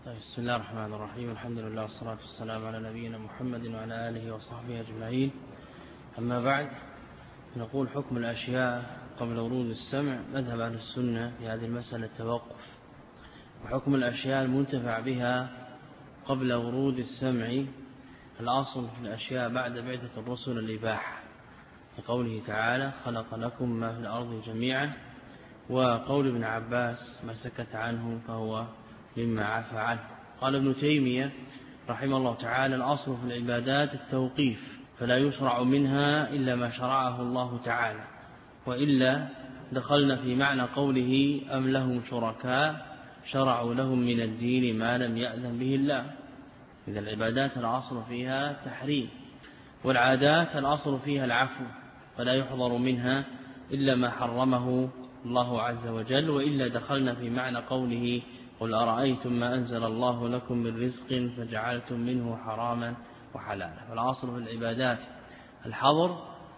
طيب، بسم الله الرحمن الرحيم. الحمد لله والصلاة والسلام على نبينا محمد وعلى آله وصحبه أجمعين. أما بعد، نقول حكم الأشياء قبل ورود السمع. مذهب أهل السنة في هذه المسألة التوقف، وحكم الأشياء المنتفع بها قبل ورود السمع الأصل في الأشياء بعد بعثة الرسل الإباحة، لقوله تعالى: خلق لكم ما في الأرض جميعا، وقول ابن عباس: ما سكت عنه فهو مما عفى عنه. قال ابن تيمية رحمه الله تعالى: الأصل في العبادات التوقيف، فلا يشرع منها إلا ما شرعه الله تعالى، وإلا دخلنا في معنى قوله: أم لهم شركاء شرعوا لهم من الدين ما لم يأذن به الله. إذا العبادات الأصل فيها تحريم، والعادات الأصل فيها العفو، فلا يحضر منها إلا ما حرمه الله عز وجل، وإلا دخلنا في معنى قوله: قل أرأيتم ما أنزل الله لكم من رزق فجعلتم منه حراما وحلالا. فالأصل في العبادات الحظر،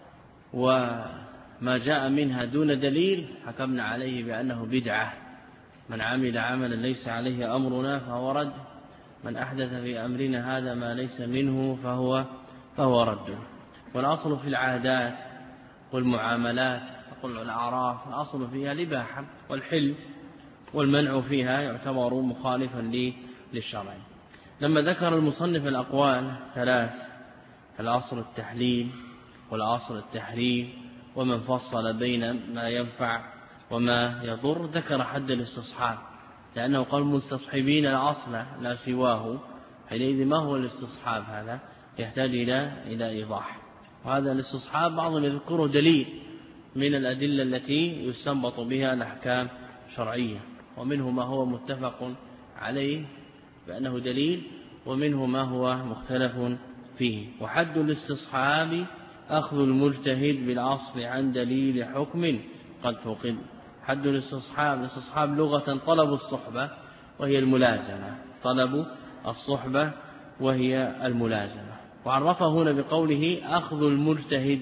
وما جاء منها دون دليل حكمنا عليه بأنه بدعة. من عمل عملا ليس عليه أمرنا فهو رد، من أحدث في أمرنا هذا ما ليس منه فهو رد. والأصل في العادات والمعاملات، تقول الأعراف، الأصل فيها الإباحة والحل، والمنع فيها يعتبر مخالفا للشرع. لما ذكر المصنف الأقوال ثلاث: الأصل التحليل، والأصل التحريم، ومن فصل بين ما ينفع وما يضر، ذكر حد الاستصحاب، لأنه قال مستصحبين الأصل لا سواه. حينئذ ما هو الاستصحاب؟ هذا يحتاج إلى إيضاح. وهذا الاستصحاب بعضهم يذكره دليل من الأدلة التي يستنبط بها الأحكام الشرعية، ومنه ما هو متفق عليه بأنه دليل، ومنه ما هو مختلف فيه. وحد الاستصحاب أخذ المجتهد بالأصل عن دليل حكم قد فقد. حد الاستصحاب لغة طلب الصحبة وهي الملازمة، طلب الصحبة وهي الملازمة. وعرفه هنا بقوله: أخذ المجتهد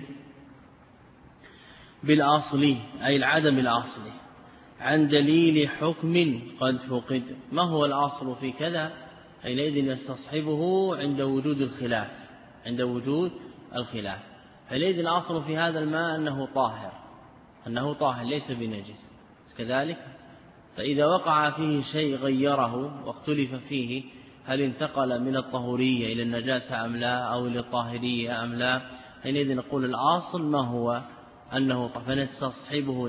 بالأصل، أي العدم الأصلي، عن دليل حكم قد فقد. ما هو الأصل في كذا؟ حينئذ يستصحبه عند وجود الخلاف، عند وجود الخلاف. حينئذ الأصل في هذا الماء أنه طاهر ليس بنجس كذلك. فإذا وقع فيه شيء غيره واختلف فيه، هل انتقل من الطهورية إلى النجاسة أم لا، أو إلى الطاهرية أم لا، حينئذ نقول الأصل ما هو؟ أنه فنستصحبه،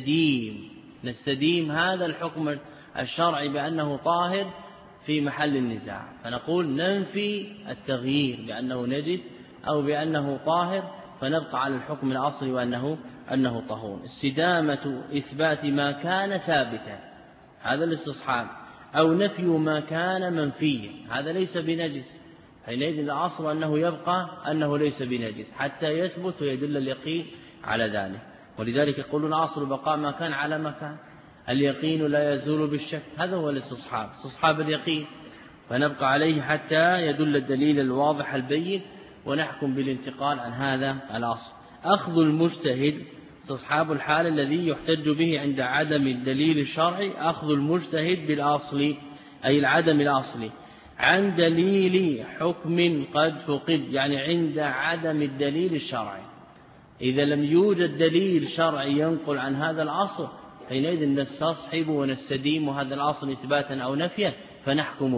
نستديم هذا الحكم الشرعي بأنه طاهر في محل النزاع، فنقول ننفي التغيير بأنه نجس أو بأنه طاهر، فنبقى على الحكم الأصلي وأنه طهور. استدامة إثبات ما كان ثابتا، هذا الاستصحاب، أو نفي ما كان منفيا، هذا ليس بنجس. حينئذ الأصل أنه يبقى أنه ليس بنجس حتى يثبت ويدل اليقين على ذلك. ولذلك يقولون أصل بقاء ما كان على ما كان، اليقين لا يزول بالشك. هذا هو الاستصحاب، استصحاب اليقين، فنبقى عليه حتى يدل الدليل الواضح البين، ونحكم بالانتقال عن هذا الأصل. أخذ المجتهد استصحاب الحال الذي يحتج به عند عدم الدليل الشرعي، أخذ المجتهد بالأصل أي العدم الأصلي عن دليل حكم قد فقد، يعني عند عدم الدليل الشرعي. إذا لم يوجد دليل شرعي ينقل عن هذا الأصل، حينئذ نستصحب ونستديم هذا الأصل إثباتا أو نفيا، فنحكم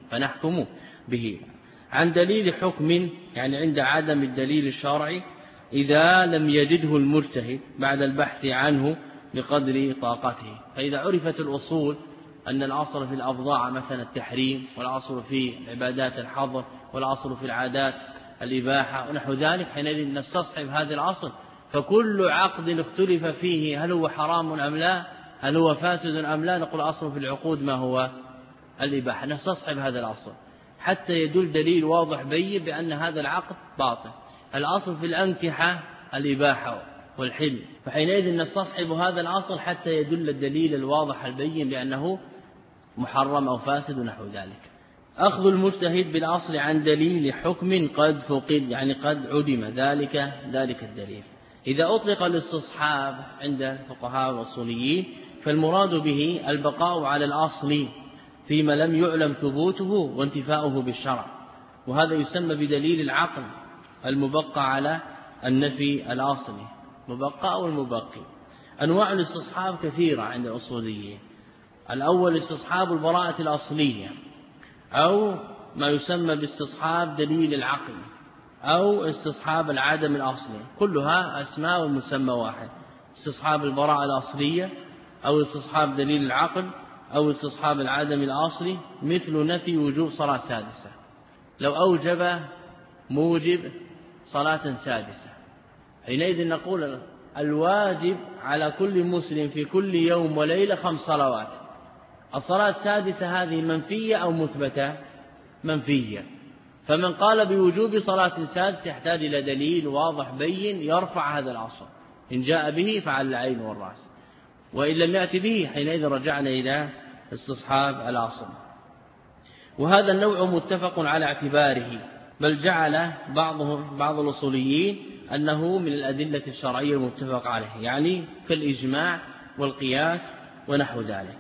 به عن دليل حكم، يعني عند عدم الدليل الشرعي، إذا لم يجده المجتهد بعد البحث عنه بقدر طاقته. فإذا عرفت الأصول أن الأصل في الأبضاع مثلا التحريم، والأصل في العبادات الحظر، والأصل في العادات الإباحة ونحو ذلك، حينئذ نستصحب هذا الأصل. فكل عقد اختلف فيه هل هو حرام أم لا، هل هو فاسد أم لا، نقول أصل في العقود ما هو؟ الإباحة. نستصحب هذا الأصل حتى يدل دليل واضح بين بأن هذا العقد باطل. الأصل في الأنكحة الإباحة والحل، فحينئذ نستصحب هذا الأصل حتى يدل الدليل الواضح البين بأنه محرم أو فاسد ونحو ذلك. أخذ المجتهد بالأصل عن دليل حكم قد فقد، يعني قد عدم ذلك الدليل. إذا أطلق الاستصحاب عند الفقهاء والأصوليين فالمراد به البقاء على الأصل فيما لم يعلم ثبوته وانتفاؤه بالشرع، وهذا يسمى بدليل العقل المبقى على النفي الأصلي، مبقى أو المبقي. أنواع الاستصحاب كثيرة عند الأصوليين. الأول استصحاب البراءة الأصلية، أو ما يسمى باستصحاب دليل العقل، أو استصحاب العدم الأصلي، كلها أسماء ومسمى واحد. استصحاب البراءة الأصلية، أو استصحاب دليل العقل، أو استصحاب العدم الأصلي، مثل نفي وجوب صلاة سادسة. لو أوجب موجب صلاة سادسة، حينئذ نقول الواجب على كل مسلم في كل يوم وليلة 5 صلوات. الصلاة السادسة هذه منفية أو مثبتة؟ منفية. فمن قال بوجوب صلاة سادسة يحتاج إلى دليل واضح بين يرفع هذا الأصل، إن جاء به فعلى العين والرأس، وإن لم يأتي به حينئذ رجعنا إلى استصحاب الأصل. وهذا النوع متفق على اعتباره، بل جعل بعض الأصوليين أنه من الأدلة الشرعية المتفق عليه، يعني كالإجماع والقياس ونحو ذلك.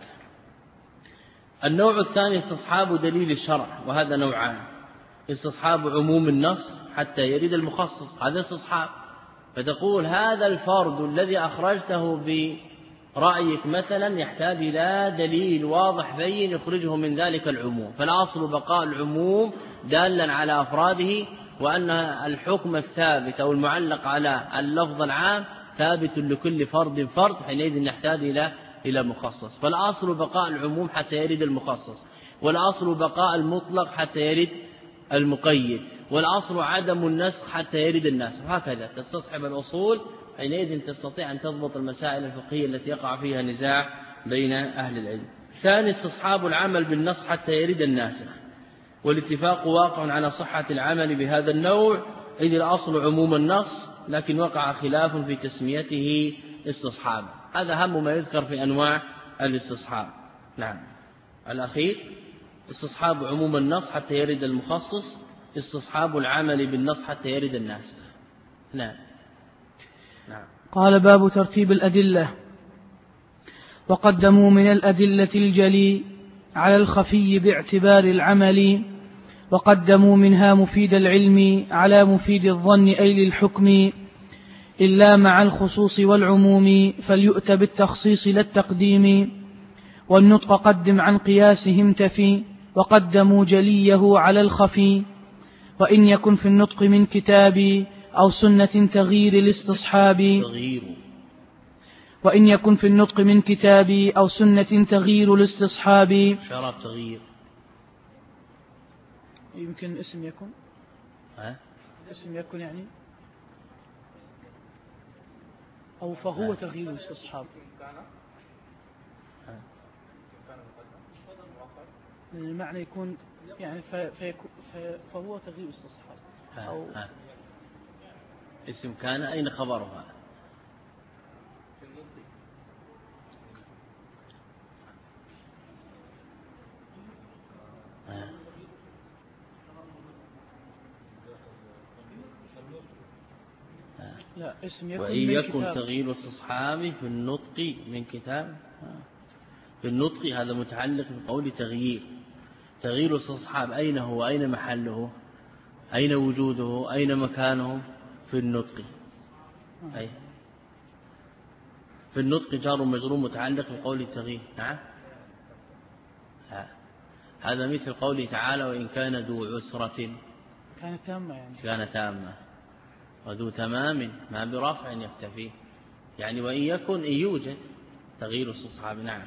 النوع الثاني استصحاب دليل الشرع، وهذا نوعان: استصحاب عموم النص حتى يرد المخصص، هذا استصحاب، فتقول هذا الفرد الذي أخرجته برأيك مثلا يحتاج إلى دليل واضح بين يخرجه من ذلك العموم، فالأصل بقاء العموم دالا على أفراده، وأن الحكم الثابت أو المعلق على اللفظ العام ثابت لكل فرد فرد، حينئذ نحتاج إلى مخصص. فالأصل بقاء العموم حتى يرد المخصص، والأصل بقاء المطلق حتى يرد المقيد، والأصل عدم النسخ حتى يرد الناسخ. هكذا تستصحب الأصول، حينئذ تستطيع أن تضبط المسائل الفقهية التي يقع فيها نزاع بين أهل العلم. ثاني استصحاب العمل بالنص حتى يرد الناسخ، والاتفاق واقع على صحة العمل بهذا النوع، إذ الأصل عموم النص، لكن وقع خلاف في تسميته استصحاب. هذا أهم ما يذكر في أنواع الاستصحاب. نعم. الأخير استصحاب عموم النص حتى يرد المخصص، استصحاب العمل بالنص حتى يرد الناسخ. نعم. قال: باب ترتيب الأدلة. وقدموا من الأدلة الجلي على الخفي باعتبار العمل، وقدموا منها مفيد العلم على مفيد الظن أي للحكم، إلا مع الخصوص والعموم فليؤت بالتخصيص لا التقديم، والنطق قدم عن قياسهم تفي، وقدموا جليه على الخفي. وإن يكن في النطق من كتاب أو سنة تغيير الاستصحاب، وإن يكن في النطق من كتاب أو سنة تغيير الاستصحاب. شراب تغيير يمكن اسم يكن، اسم يكن يعني، أو فهو تغيير الاستصحاب. المعنى يكون يعني فهو تغيير الاستصحاب. أو اسم كان أين خبرها؟ لا، اسم يكن وإن يكن تغيير استصحابه في النطق من كتاب. في النطق هذا متعلق بقول تغيير استصحاب، أين هو؟ أين محله؟ أين وجوده؟ أين مكانه؟ في النطق. أي في النطق جار مجرور متعلق بقول تغيير. نعم. هذا مثل قوله تعالى: وإن كان ذو عسرة، كانت تامة يعني، كان تامة، وذو تمام ما برفع يكتفي، يعني وإن يكن إن يوجد تغيير استصحاب. نعم.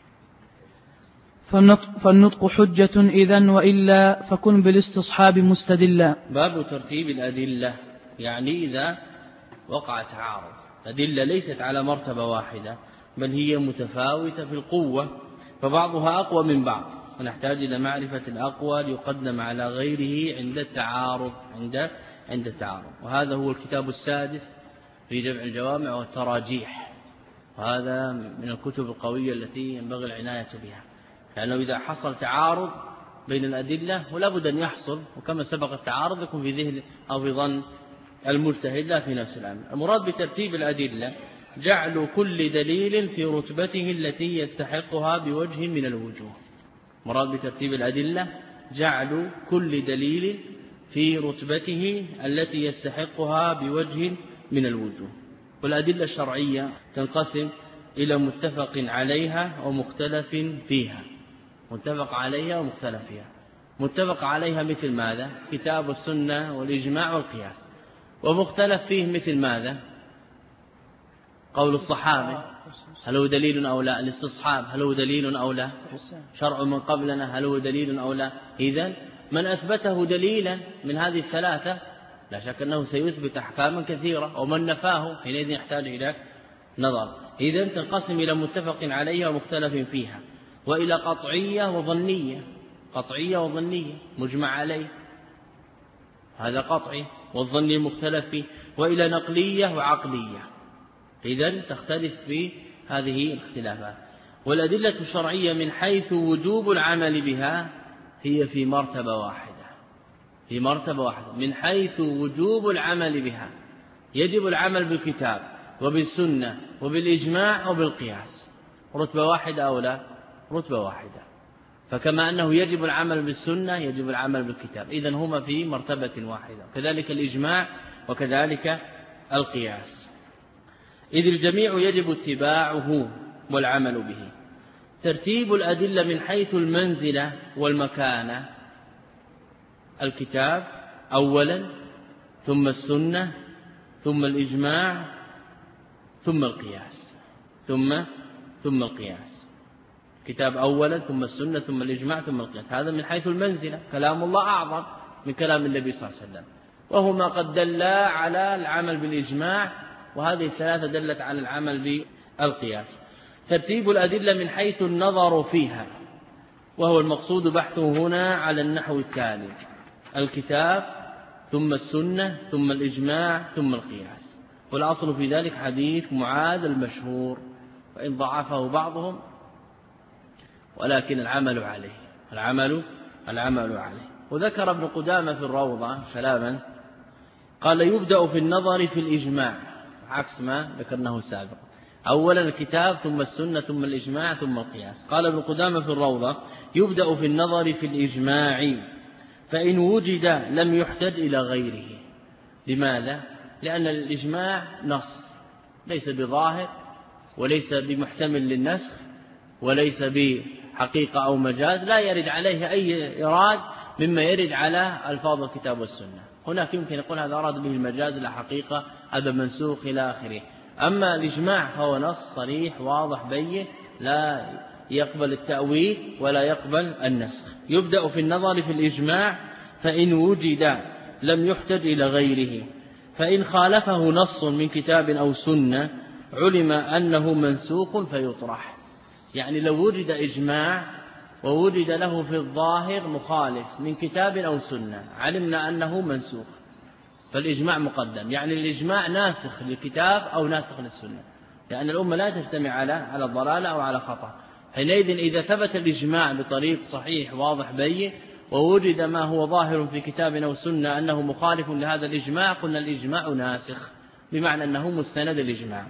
فالنطق حجة إذن، وإلا فكن بالاستصحاب مستدلا. باب ترتيب الأدلة، يعني إذا وقع تعارض، أدلة ليست على مرتبة واحدة، بل هي متفاوتة في القوة، فبعضها أقوى من بعض، ونحتاج إلى معرفة الأقوى ليقدم على غيره عند التعارض. عند التعارض. وهذا هو الكتاب السادس في جمع الجوامع والتراجيح، وهذا من الكتب القوية التي ينبغي العناية بها، لأنه إذا حصل تعارض بين الأدلة، ولا بد أن يحصل، وكما سبق التعارض يكون في ذهن أو في ظن المجتهد لا في نفس الأمر. المراد بترتيب الأدلة جعل كل دليل في رتبته التي يستحقها بوجه من الوجوه. مراد بترتيب الأدلة جعل كل دليل في رتبته التي يستحقها بوجه من الوجوه. والأدلة الشرعية تنقسم إلى متفق عليها ومختلف فيها. متفق عليها ومختلف فيها. متفق عليها مثل ماذا؟ كتاب والسنة والإجماع والقياس. ومختلف فيه مثل ماذا؟ قول الصحابة هل هو دليل أو لا؟ الاستصحاب هل هو دليل أو لا؟ شرع من قبلنا هل هو دليل أو لا؟ إذن من أثبته دليلا من هذه الثلاثة لا شك أنه سيثبت أحكاما كثيرة، ومن نفاه حينئذ يحتاج إلى نظر. إذن تنقسم إلى متفق عليها ومختلف فيها، وإلى قطعية وظنية. قطعية وظنية مجمع عليه هذا قطعي، والظني المختلف فيه، وإلى نقلية وعقلية. إذن تختلف في هذه الاختلافات. والأدلة الشرعية من حيث وجوب العمل بها هي في مرتبة واحدة. في مرتبة واحدة من حيث وجوب العمل بها يجب العمل بالكتاب وبالسنة وبالإجماع وبالقياس. رتبة واحدة أو لا؟ رتبة واحدة. فكما أنه يجب العمل بالسنة يجب العمل بالكتاب، إذن هما في مرتبة واحدة، كذلك الإجماع وكذلك القياس، إذ الجميع يجب اتباعه والعمل به. ترتيب الأدلة من حيث المنزلة والمكانة: الكتاب أولا، ثم السنة، ثم الإجماع، ثم القياس. ثم القياس. كتاب أولا، ثم السنة، ثم الإجماع، ثم القياس. هذا من حيث المنزلة. كلام الله أعظم من كلام النبي صلى الله عليه وسلم، وهما قد دلا على العمل بالإجماع، وهذه الثلاثة دلت على العمل بالقياس. ترتيب الأدلة من حيث النظر فيها، وهو المقصود بحثه هنا على النحو التالي: الكتاب، ثم السنة، ثم الإجماع، ثم القياس. والأصل في ذلك حديث معاذ المشهور، وإن ضعفه بعضهم، ولكن العمل عليه. وذكر ابن قدامة في الروضة كلاما قال: يبدأ في النظر في الإجماع، عكس ما ذكرناه سابقا. أولا الكتاب، ثم السنة، ثم الإجماع، ثم القياس. قال ابن قدامة في الروضة: يبدأ في النظر في الإجماع، فإن وجد لم يحتج إلى غيره. لماذا؟ لأن الإجماع نص ليس بظاهر، وليس بمحتمل للنسخ، وليس بحقيقة أو مجاز، لا يرد عليه أي إراد مما يرد على ألفاظ الكتاب والسنة. هناك يمكن يقول هذا أراد به المجاز، لا حقيقة، هذا منسوخ إلى آخره. أما الإجماع فهو نص صريح واضح بين، لا يقبل التأويل ولا يقبل النسخ. يبدأ في النظر في الإجماع، فإن وجد لم يحتج إلى غيره، فإن خالفه نص من كتاب أو سنة علم أنه منسوخ فيطرح. يعني لو وجد إجماع ووجد له في الظاهر مخالف من كتاب أو سنة علمنا أنه منسوخ، فالإجماع مقدم. يعني الإجماع ناسخ للكتاب أو ناسخ للسنة، لأن الأمة لا تجتمع على الضلالة أو على خطأ. حينئذ إذا ثبت الإجماع بطريق صحيح واضح بين، ووجد ما هو ظاهر في كتاب أو سنة أنه مخالف لهذا الإجماع، قلنا الإجماع ناسخ، بمعنى أنه مستند الإجماع.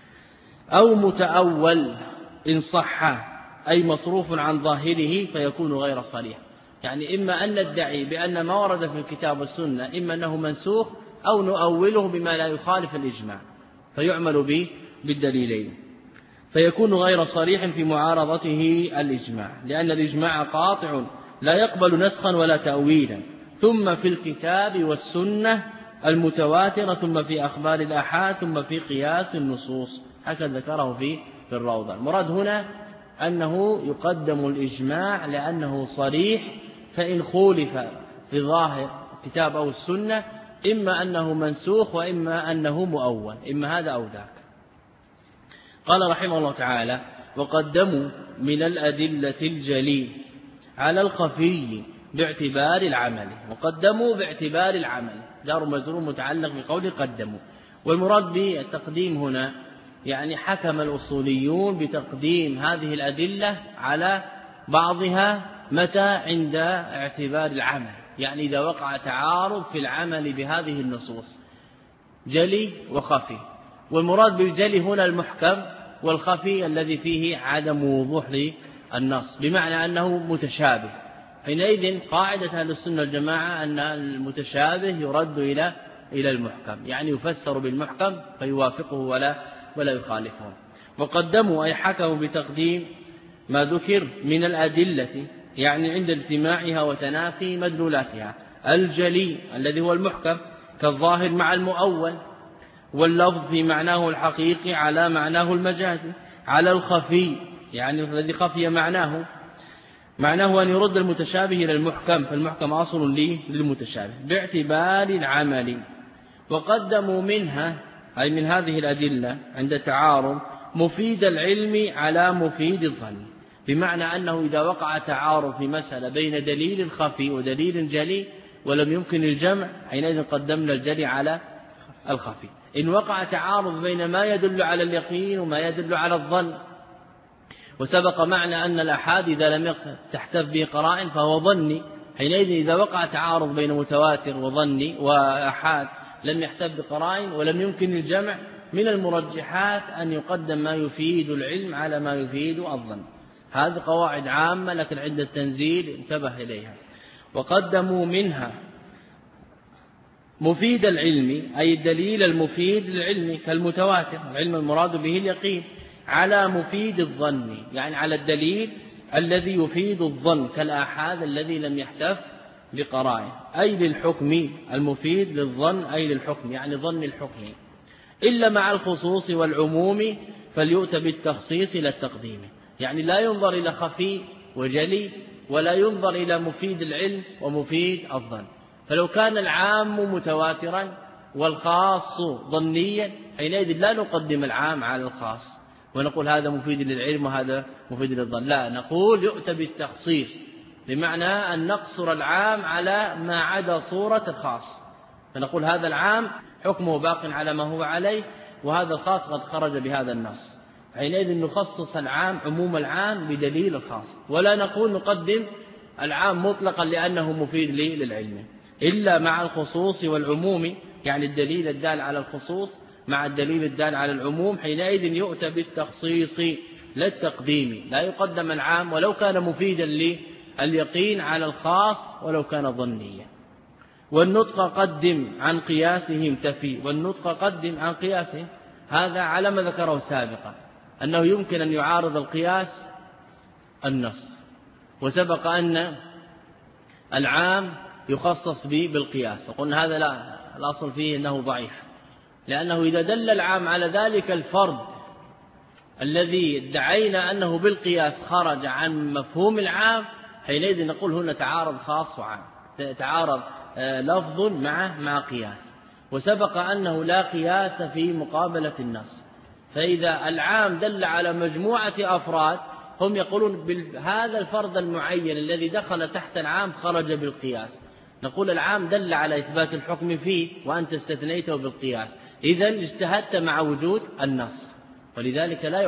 أو متأول إن صح، أي مصروف عن ظاهره، فيكون غير صريح. يعني إما أن ندعي بأن ما ورد في الكتاب والسنة إما أنه منسوخ، أو نؤوله بما لا يخالف الإجماع فيعمل به بالدليلين، فيكون غير صريح في معارضته الإجماع، لأن الإجماع قاطع لا يقبل نسخا ولا تأويلا. ثم في الكتاب والسنة المتواترة، ثم في أخبار الآحاد، ثم في قياس النصوص. هكذا ذكره في الروضة. المراد هنا أنه يقدم الإجماع لأنه صريح، فإن خولف في ظاهر الكتاب أو السنة إما أنه منسوخ وإما أنه مؤول، إما هذا أو ذاك. قال رحمه الله تعالى: وقدموا من الأدلة الجلي على الخفي باعتبار العمل. وقدموا باعتبار العمل، جار مجرور متعلق بقول قدموا. والمراد بالتقديم هنا يعني حكم الأصوليون بتقديم هذه الأدلة على بعضها متى؟ عند اعتبار العمل، يعني إذا وقع تعارض في العمل بهذه النصوص، جلي وخفي. والمراد بالجلي هنا المحكم، والخفي الذي فيه عدم وضوح النص، بمعنى أنه متشابه. حينئذ قاعدة أهل السنة والجماعة أن المتشابه يرد إلى المحكم، يعني يفسر بالمحكم فيوافقه ولا يخالفه. وقدموا أي حكموا بتقديم ما ذكر من الأدلة، يعني عند اجتماعها وتنافي مدلولاتها، الجلي الذي هو المحكم كالظاهر مع المؤول، واللفظ في معناه الحقيقي على معناه المجازي، على الخفي يعني الذي خفي معناه أن يرد المتشابه إلى المحكم، فالمحكم أصل للمتشابه باعتبار العمل. وقدموا منها أي من هذه الأدلة عند تعارض مفيد العلم على مفيد الظن، بمعنى أنه إذا وقع تعارض في مسألة بين دليل خفي ودليل جلي ولم يمكن الجمع، حينئذ قدمنا الجلي على الخفي. إن وقع تعارض بين ما يدل على اليقين وما يدل على الظن، وسبق معنى أن الأحاد إذا لم تحتف به قرائن فهو ظني، حينئذ إذا وقع تعارض بين متواتر وظني وأحاد لم يحتف بقرائن ولم يمكن الجمع، من المرجحات أن يقدم ما يفيد العلم على ما يفيد الظن. هذه قواعد عامة، لكن عند التنزيل انتبه إليها. وقدموا منها مفيد العلم أي الدليل المفيد للعلم كالمتواتر، العلم المراد به اليقين، على مفيد الظن يعني على الدليل الذي يفيد الظن كالآحاد الذي لم يحتف بقرائن، أي للحكم المفيد للظن أي للحكم يعني ظن الحكم، إلا مع الخصوص والعموم فليؤت بالتخصيص إلى التقديم، يعني لا ينظر إلى خفي وجلي ولا ينظر إلى مفيد العلم ومفيد الظن. فلو كان العام متواترا والخاص ظنيا حينئذ لا نقدم العام على الخاص ونقول هذا مفيد للعلم وهذا مفيد للظن، لا، نقول يؤت بالتخصيص، بمعنى أن نقصر العام على ما عدا صورة الخاص، فنقول هذا العام حكمه باق على ما هو عليه وهذا الخاص قد خرج بهذا النص، حينئذ نخصص العام عموم العام بدليل الخاص، ولا نقول نقدم العام مطلقا لأنه مفيد للعلم، إلا مع الخصوص والعموم يعني الدليل الدال على الخصوص مع الدليل الدال على العموم، حينئذ يؤتى بالتخصيص لا التقديم، لا يقدم العام ولو كان مفيدا لليقين على الخاص ولو كان ظنيا. والنطق قدم عن قياسهم تفي، والنطق قدم عن قياسهم، هذا على ما ذكره سابقا أنه يمكن أن يعارض القياس النص، وسبق أن العام يخصص به بالقياس، وقلنا هذا لا، الأصل فيه أنه ضعيف، لأنه إذا دل العام على ذلك الفرد الذي ادعينا أنه بالقياس خرج عن مفهوم العام، حينئذ نقول هنا تعارض خاص وعام، تعارض لفظ مع قياس، وسبق أنه لا قياس في مقابلة النص. فإذا العام دل على مجموعة أفراد هم يقولون هذا الفرد المعين الذي دخل تحت العام خرج بالقياس، نقول العام دل على إثبات الحكم فيه وأنت استثنيته بالقياس، إذن اجتهدت مع وجود النص، ولذلك لا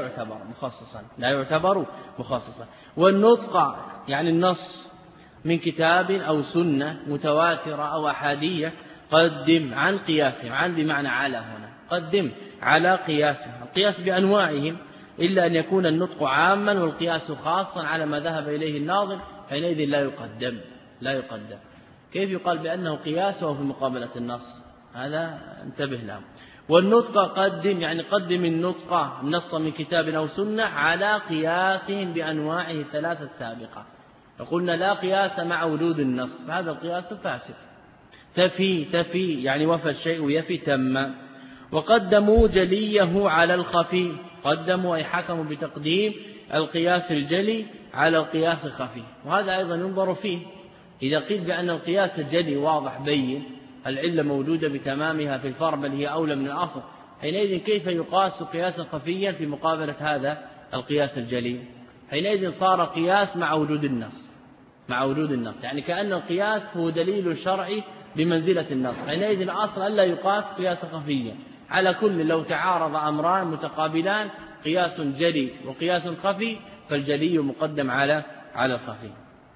يعتبر مخصصا. والنطق يعني النص من كتاب أو سنة متواترة أو أحادية قدم عن قياسهم، عن بمعنى على، هنا قدم على قياسهم، القياس بأنواعهم، إلا أن يكون النطق عاما والقياس خاصا على ما ذهب إليه الناظم، حينئذ لا يقدم. كيف يقال بأنه قياس وهو في مقابلة النص؟ هذا انتبه له. والنطق قدم يعني قدم النص من كتاب أو سنة على قياسهم بأنواعه الثلاثة السابقة، فقلنا لا قياس مع وجود النص، هذا القياس فاسد. تفي يعني وفى الشيء يفي تم. وقدموا جليه على الخفي، قدموا أي حكموا بتقديم القياس الجلي على القياس الخفي، وهذا أيضا ينظر فيه، إذا قيل بأن القياس الجلي واضح بين العلة موجودة بتمامها في الفرع بل هي أولى من الأصل، حينئذ كيف يقاس قياسا خفيا في مقابلة هذا القياس الجلي؟ حينئذ صار قياس مع وجود النص، يعني كأن القياس هو دليل شرعي بمنزلة النص، حينئذ الأصل ألا يقاس قياسا خفيا، على كل لو تعارض أمران متقابلان قياس جلي وقياس خفي فالجلي مقدم على الخفي.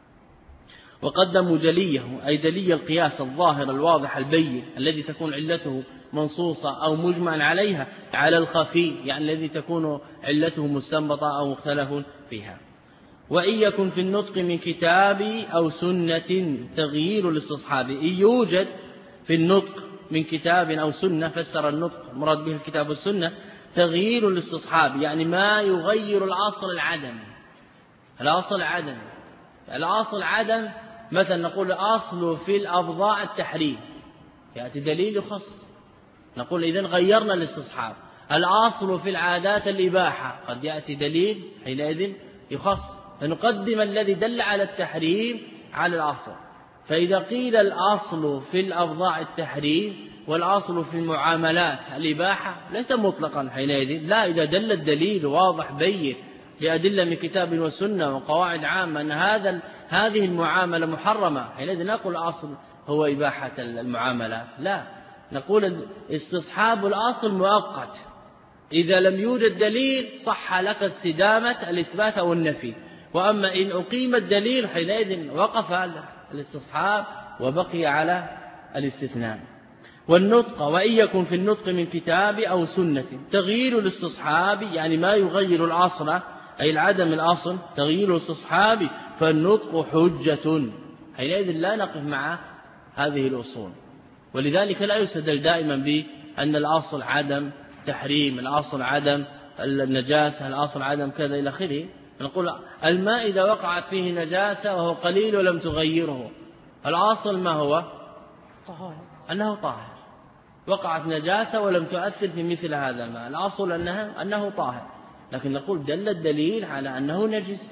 وقدموا جليه أي جلي القياس الظاهر الواضح البين الذي تكون علته منصوصة أو مجمع عليها على الخفي يعني الذي تكون علته مستنبطة أو مختلف فيها. وإن يكن في النطق من كتاب أو سنة تغيير الاستصحاب. إن يوجد في النطق من كتاب أو سنة، فسر النطق مراد به الكتاب والسنة، تغيير الاستصحاب يعني ما يغير الأصل العدم. الأصل عدم، الأصل عدم، مثلا نقول الأصل في الأبضاع التحريم، يأتي دليل يخص، نقول إذن غيرنا الاستصحاب. الأصل في العادات الإباحة، قد يأتي دليل حينئذ يخص، فنقدم الذي دل على التحريم على الأصل. فإذا قيل الأصل في الأبضاع التحريم والأصل في المعاملات الإباحة ليس مطلقا حينئذ، لا، إذا دل الدليل واضح بين بأدلة من كتاب وسنة وقواعد عامة أن هذه المعاملة محرمة، حينئذ نقول الأصل هو إباحة المعاملة، لا، نقول استصحاب الأصل مؤقت، إذا لم يوجد دليل صح لك استدامة الإثبات أو النفي، وأما إن أقيم الدليل حينئذ وقف الاستصحاب وبقي على الاستثناء. والنطق وإن يكن في النطق من كتاب أو سنة تغيير الاستصحاب يعني ما يغير الأصل أي العدم الأصل تغيير الاستصحاب، فالنطق حجة، حينئذ لا نقف مع هذه الأصول. ولذلك لا يستدل دائما بأن الأصل عدم تحريم، الأصل عدم النجاسة، الأصل عدم كذا إلى آخره. نقول الماء إذا وقعت فيه نجاسة وهو قليل ولم تغيره، الأصل ما هو؟ أنه طاهر. وقعت نجاسة ولم تؤثر في مثل هذا الماء، الأصل أنه طاهر، لكن نقول دل الدليل على أنه نجس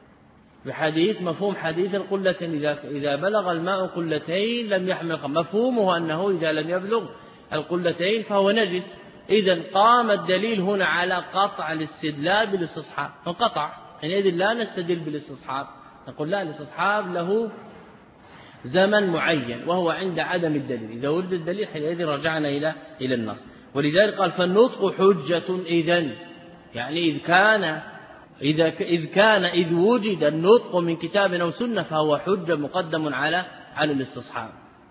بحديث مفهوم حديث القلتين، إذا بلغ الماء قلتين لم يحمل، مفهومه أنه إذا لم يبلغ القلتين فهو نجس. إذن قام الدليل هنا على قطع الاستدلال بالاستصحاب، فانقطع، حينئذ لا نستدل بالاستصحاب، نقول لا، الاستصحاب له زمن معين وهو عند عدم الدليل، إذا وجد الدليل حينئذ رجعنا إلى النص. ولذلك قال فالنطق حجة، إذن يعني إذ وجد النطق من كتاب أو سنة فهو حجة مقدم على الاستصحاب.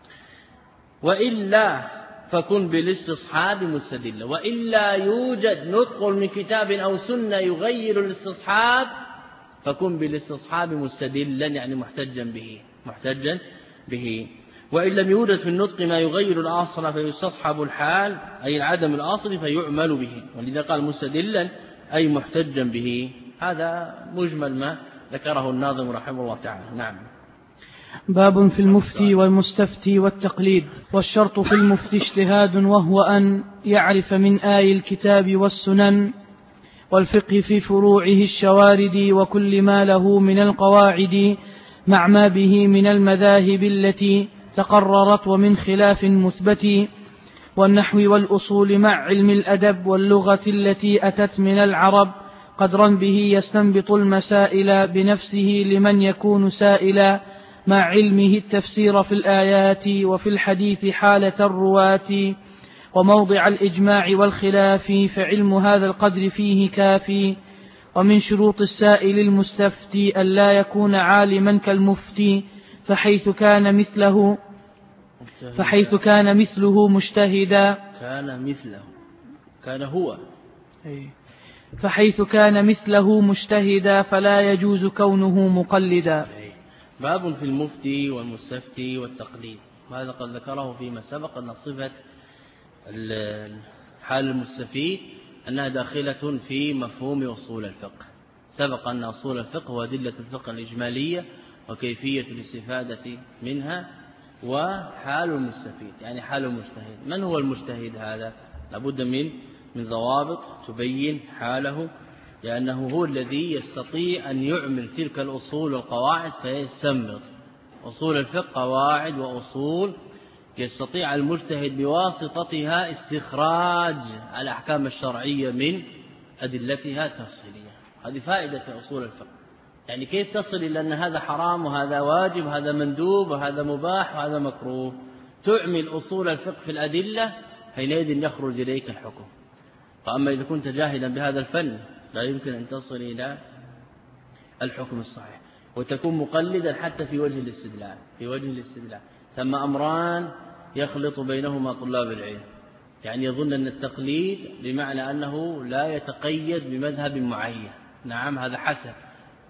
وإلا فكن بالاستصحاب مستدلا، وإلا يوجد نطق من كتاب أو سنة يغير الاستصحاب فكن بالاستصحاب مستدلا يعني محتجا به. وإن لم يوجد في النطق ما يغير الأصل فيستصحب الحال أي العدم الأصل فيعمل به، ولذا قال مستدلا أي محتجا به. هذا مجمل ما ذكره الناظم رحمه الله تعالى. نعم. باب في المفتي والمستفتي والتقليد. والشرط في المفتي اجتهاد، وهو أن يعرف من آي الكتاب والسنن والفقه في فروعه الشوارد، وكل ما له من القواعد، مع ما به من المذاهب التي تقررت ومن خلاف مثبت، والنحو والأصول مع علم الأدب، واللغة التي أتت من العرب، قدرا به يستنبط المسائل بنفسه لمن يكون سائلا، مع علمه التفسير في الآيات وفي الحديث حالة الرواة، وموضع الإجماع والخلاف، فعلم هذا القدر فيه كافي. ومن شروط السائل المستفتي ألا يكون عالما كالمفتي، فحيث كان مثله مجتهدا، فحيث كان مثله مجتهدا فلا يجوز كونه مقلدا. باب في المفتي والمستفتي والتقليد، وهذا قد ذكره فيما سبق أن صفة حال المستفيد أنها داخلة في مفهوم أصول الفقه. سبق أن أصول الفقه هو أدلة الفقه الإجمالية وكيفية الاستفادة منها، وحال المستفيد يعني حال المجتهد. من هو المجتهد؟ هذا لابد من ضوابط تبين حاله، لأنه هو الذي يستطيع أن يعمل تلك الأصول والقواعد فيستنبط. أصول الفقه قواعد وأصول يستطيع المجتهد بواسطتها استخراج الأحكام الشرعية من أدلتها التفصيلية. هذه فائدة أصول الفقه، يعني كيف تصل إلى أن هذا حرام وهذا واجب وهذا مندوب وهذا مباح وهذا مكروه. تعمل أصول الفقه في الأدلة حينئذ يخرج إليك الحكم. فأما إذا كنت جاهلا بهذا الفن لا يمكن أن تصل إلى الحكم الصحيح، وتكون مقلدا حتى في وجه الاستدلال. ثم أمران يخلط بينهما طلاب العلم، يعني يظن أن التقليد بمعنى أنه لا يتقيد بمذهب معين. نعم، هذا حسن،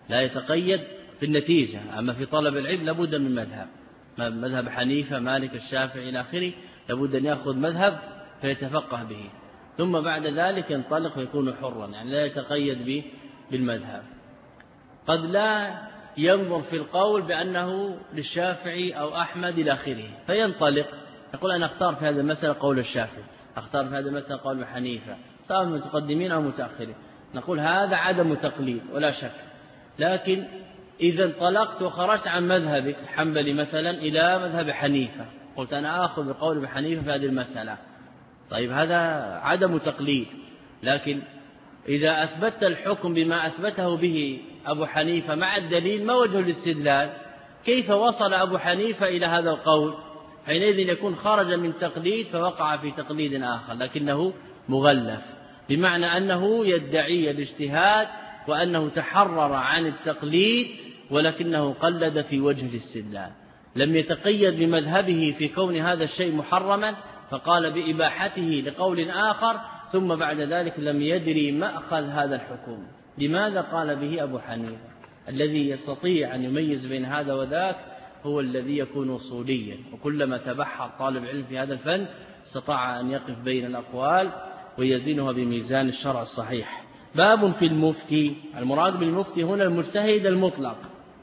لا يتقيد في النتيجة. أما في طلب العلم لابد من مذهب حنيفة مالك الشافعي إلى آخره، لابد أن يأخذ مذهب فيتفقه به، ثم بعد ذلك ينطلق ويكون حرا، يعني لا يتقيد بالمذهب. قد لا ينظر في القول بأنه للشافعي أو أحمد إلى آخره، فينطلق يقول أنا أختار في هذه المسألة قول الشافعي، أختار في هذه المسألة قول حنيفة، سواء متقدمين أو متأخرين. نقول هذا عدم تقليد ولا شك، لكن إذا انطلقت وخرجت عن مذهبك الحنبلي مثلا إلى مذهب حنيفة، قلت أنا آخذ بقول حنيفة في هذه المسألة، طيب هذا عدم تقليد. لكن إذا أثبت الحكم بما أثبته به أبو حنيفة مع الدليل، ما وجه الاستدلال؟ كيف وصل أبو حنيفة إلى هذا القول؟ حينئذ يكون خرج من تقليد فوقع في تقليد آخر، لكنه مغلف، بمعنى أنه يدعي الاجتهاد وأنه تحرر عن التقليد، ولكنه قلد في وجه الاستدلال، لم يتقيد بمذهبه في كون هذا الشيء محرما فقال بإباحته لقول آخر، ثم بعد ذلك لم يدري مأخذ هذا الحكم. لماذا قال به أبو حنيفة؟ الذي يستطيع أن يميز بين هذا وذاك هو الذي يكون أصوليا، وكلما تبحر طالب علم في هذا الفن استطاع أن يقف بين الأقوال ويزنها بميزان الشرع الصحيح. باب في المفتي. المراد بالمفتي هنا المجتهد المطلق.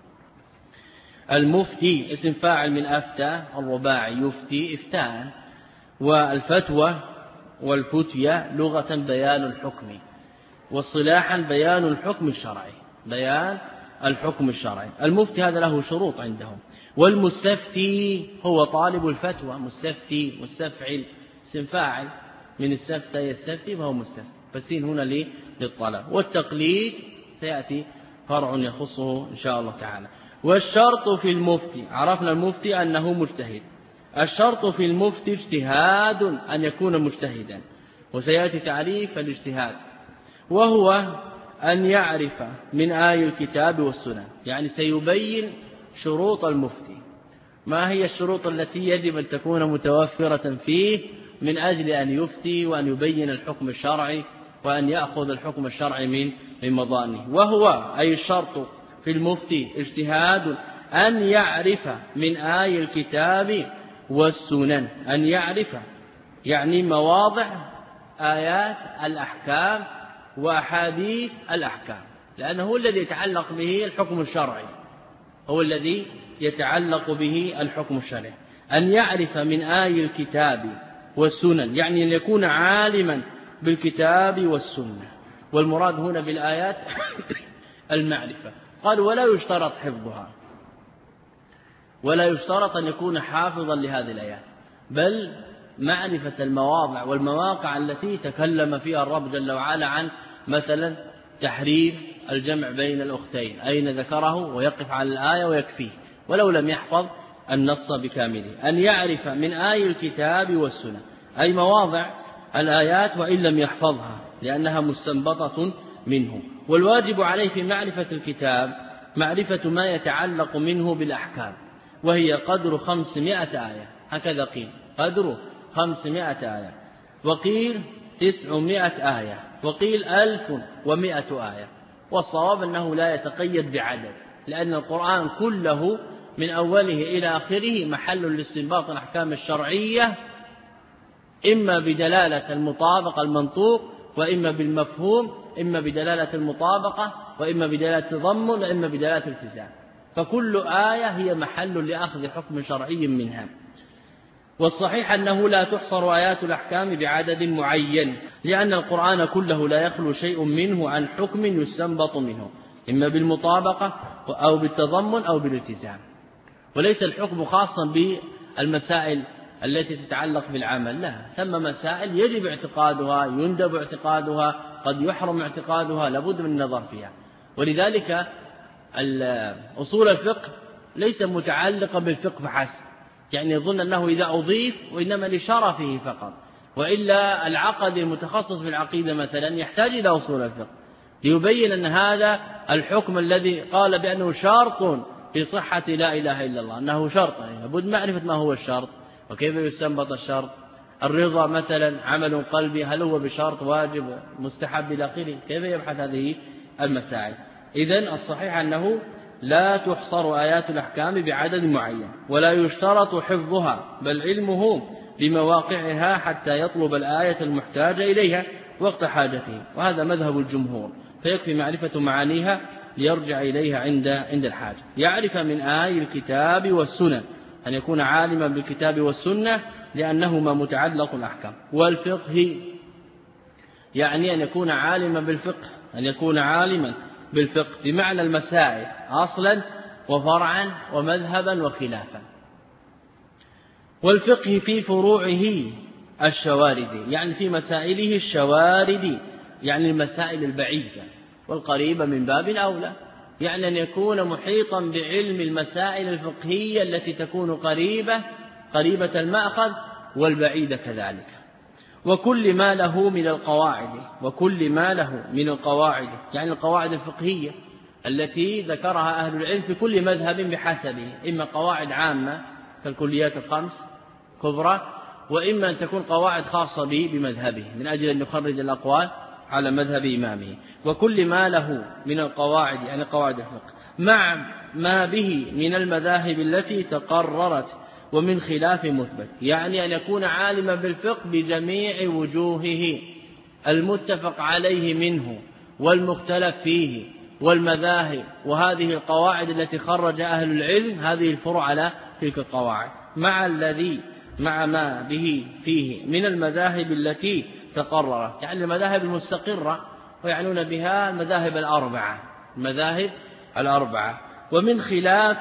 المفتي اسم فاعل من أفتى الرباعي، يفتي إفتاء، والفتوى والفتية لغة بيان الحكم، واصطلاحا بيان الحكم الشرعي، بيان الحكم الشرعي. المفتي هذا له شروط عندهم. والمستفتي هو طالب الفتوى، مستفتي مستفعل اسم فاعل من السفتة يستفتي فهو مستفتي، فالسين هنا للطلب. والتقليد سيأتي فرع يخصه إن شاء الله تعالى. والشرط في المفتي، عرفنا المفتي أنه مجتهد، الشرط في المفتي اجتهاد، أن يكون مجتهدا، وسيأتي تعريف الاجتهاد، وهو أن يعرف من آي الكتاب والسنة، يعني سيبين شروط المفتي، ما هي الشروط التي يجب أن تكون متوفرة فيه من أجل أن يفتي وأن يبين الحكم الشرعي وأن يأخذ الحكم الشرعي من مضانه. وهو أي الشرط في المفتي اجتهاد أن يعرف من آي الكتاب والسنن، أن يعرف يعني مواضع آيات الأحكام وأحاديث الأحكام، لأنه هو الذي يتعلق به الحكم الشرعي، هو الذي يتعلق به الحكم الشرعي. أن يعرف من آي الكتاب والسنن، يعني أن يكون عالما بالكتاب والسنة. والمراد هنا بالآيات المعرفة. قال ولا يشترط حفظها، ولا يشترط أن يكون حافظا لهذه الآيات، بل معرفة المواضع والمواقع التي تكلم فيها الرب جل وعلا عن مثلا تحريم الجمع بين الأختين، أين ذكره ويقف على الآية ويكفيه ولو لم يحفظ النص بكامله. أن يعرف من آي الكتاب والسنة أي مواضع الآيات وإن لم يحفظها لأنها مستنبطة منه. والواجب عليه في معرفة الكتاب معرفة ما يتعلق منه بالأحكام، وهي قدر 500 آية، هكذا قيل قدر 500 آية، وقيل 900 آية، وقيل 1100 آية. والصواب أنه لا يتقيد بعدد، لأن القرآن كله من أوله إلى آخره محل لاستنباط الأحكام الشرعية، إما بدلالة المطابقة المنطوق، وإما بالمفهوم، إما بدلالة المطابقة، وإما بدلالة التضمن، وإما بدلالة الالتزام، فكل آية هي محل لأخذ حكم شرعي منها. والصحيح أنه لا تحصر آيات الأحكام بعدد معين، لأن القرآن كله لا يخلو شيء منه عن حكم يستنبط منه، إما بالمطابقة أو بالتضمن أو بالالتزام. وليس الحكم خاصا بالمسائل التي تتعلق بالعمل، لا، ثم مسائل يجب اعتقادها، يندب اعتقادها، قد يحرم اعتقادها، لابد من النظر فيها. ولذلك أصول الفقه ليس متعلقا بالفقه فحسب، يعني يظن أنه إذا أضيف وإنما لشرفه فقط، وإلا العقد المتخصص بالعقيدة مثلا يحتاج إلى أصول الفقه ليبين أن هذا الحكم الذي قال بأنه شرط في صحة لا إله إلا الله، أنه شرط، يعني لابد معرفة ما هو الشرط وكيف يستنبط الشرط. الرضا مثلا عمل قلبي، هل هو بشرط واجب مستحب إلى آخره، كيف يبحث هذه المسائل. إذن الصحيح أنه لا تحصر آيات الأحكام بعدد معين ولا يشترط حفظها، بل علمه بمواقعها حتى يطلب الآية المحتاجة إليها وقت حاجته، وهذا مذهب الجمهور، فيكفي معرفة معانيها ليرجع إليها عند الحاجة. يعرف من آي الكتاب والسنة، أن يكون عالما بالكتاب والسنة لأنهما متعلق الأحكام. والفقه يعني أن يكون عالما بالفقه، أن يكون عالما بالفقه بمعنى المسائل أصلا وفرعا ومذهبا وخلافا. والفقه في فروعه الشوارد، يعني في مسائله الشوارد، يعني المسائل البعيدة، والقريبة من باب أولى، يعني أن يكون محيطا بعلم المسائل الفقهية التي تكون قريبة المأخذ والبعيدة كذلك. وكل ما له من القواعد، يعني القواعد الفقهية التي ذكرها أهل العلم في كل مذهب بحسبه، إما قواعد عامة كالكليات الخمس كبرى، وإما أن تكون قواعد خاصة بمذهبه من أجل أن يخرج الأقوال على مذهب إمامه. وكل ما له من القواعد، يعني قواعد الفقه، مع ما به من المذاهب التي تقررت ومن خلاف مثبت، يعني أن يكون عالما بالفقه بجميع وجوهه المتفق عليه منه والمختلف فيه والمذاهب، وهذه القواعد التي خرج أهل العلم هذه الفروع على تلك القواعد، مع ما به فيه من المذاهب التي تقررت، يعني المذاهب المستقرة، ويعنون بها المذاهب الأربعة، ومن خلاف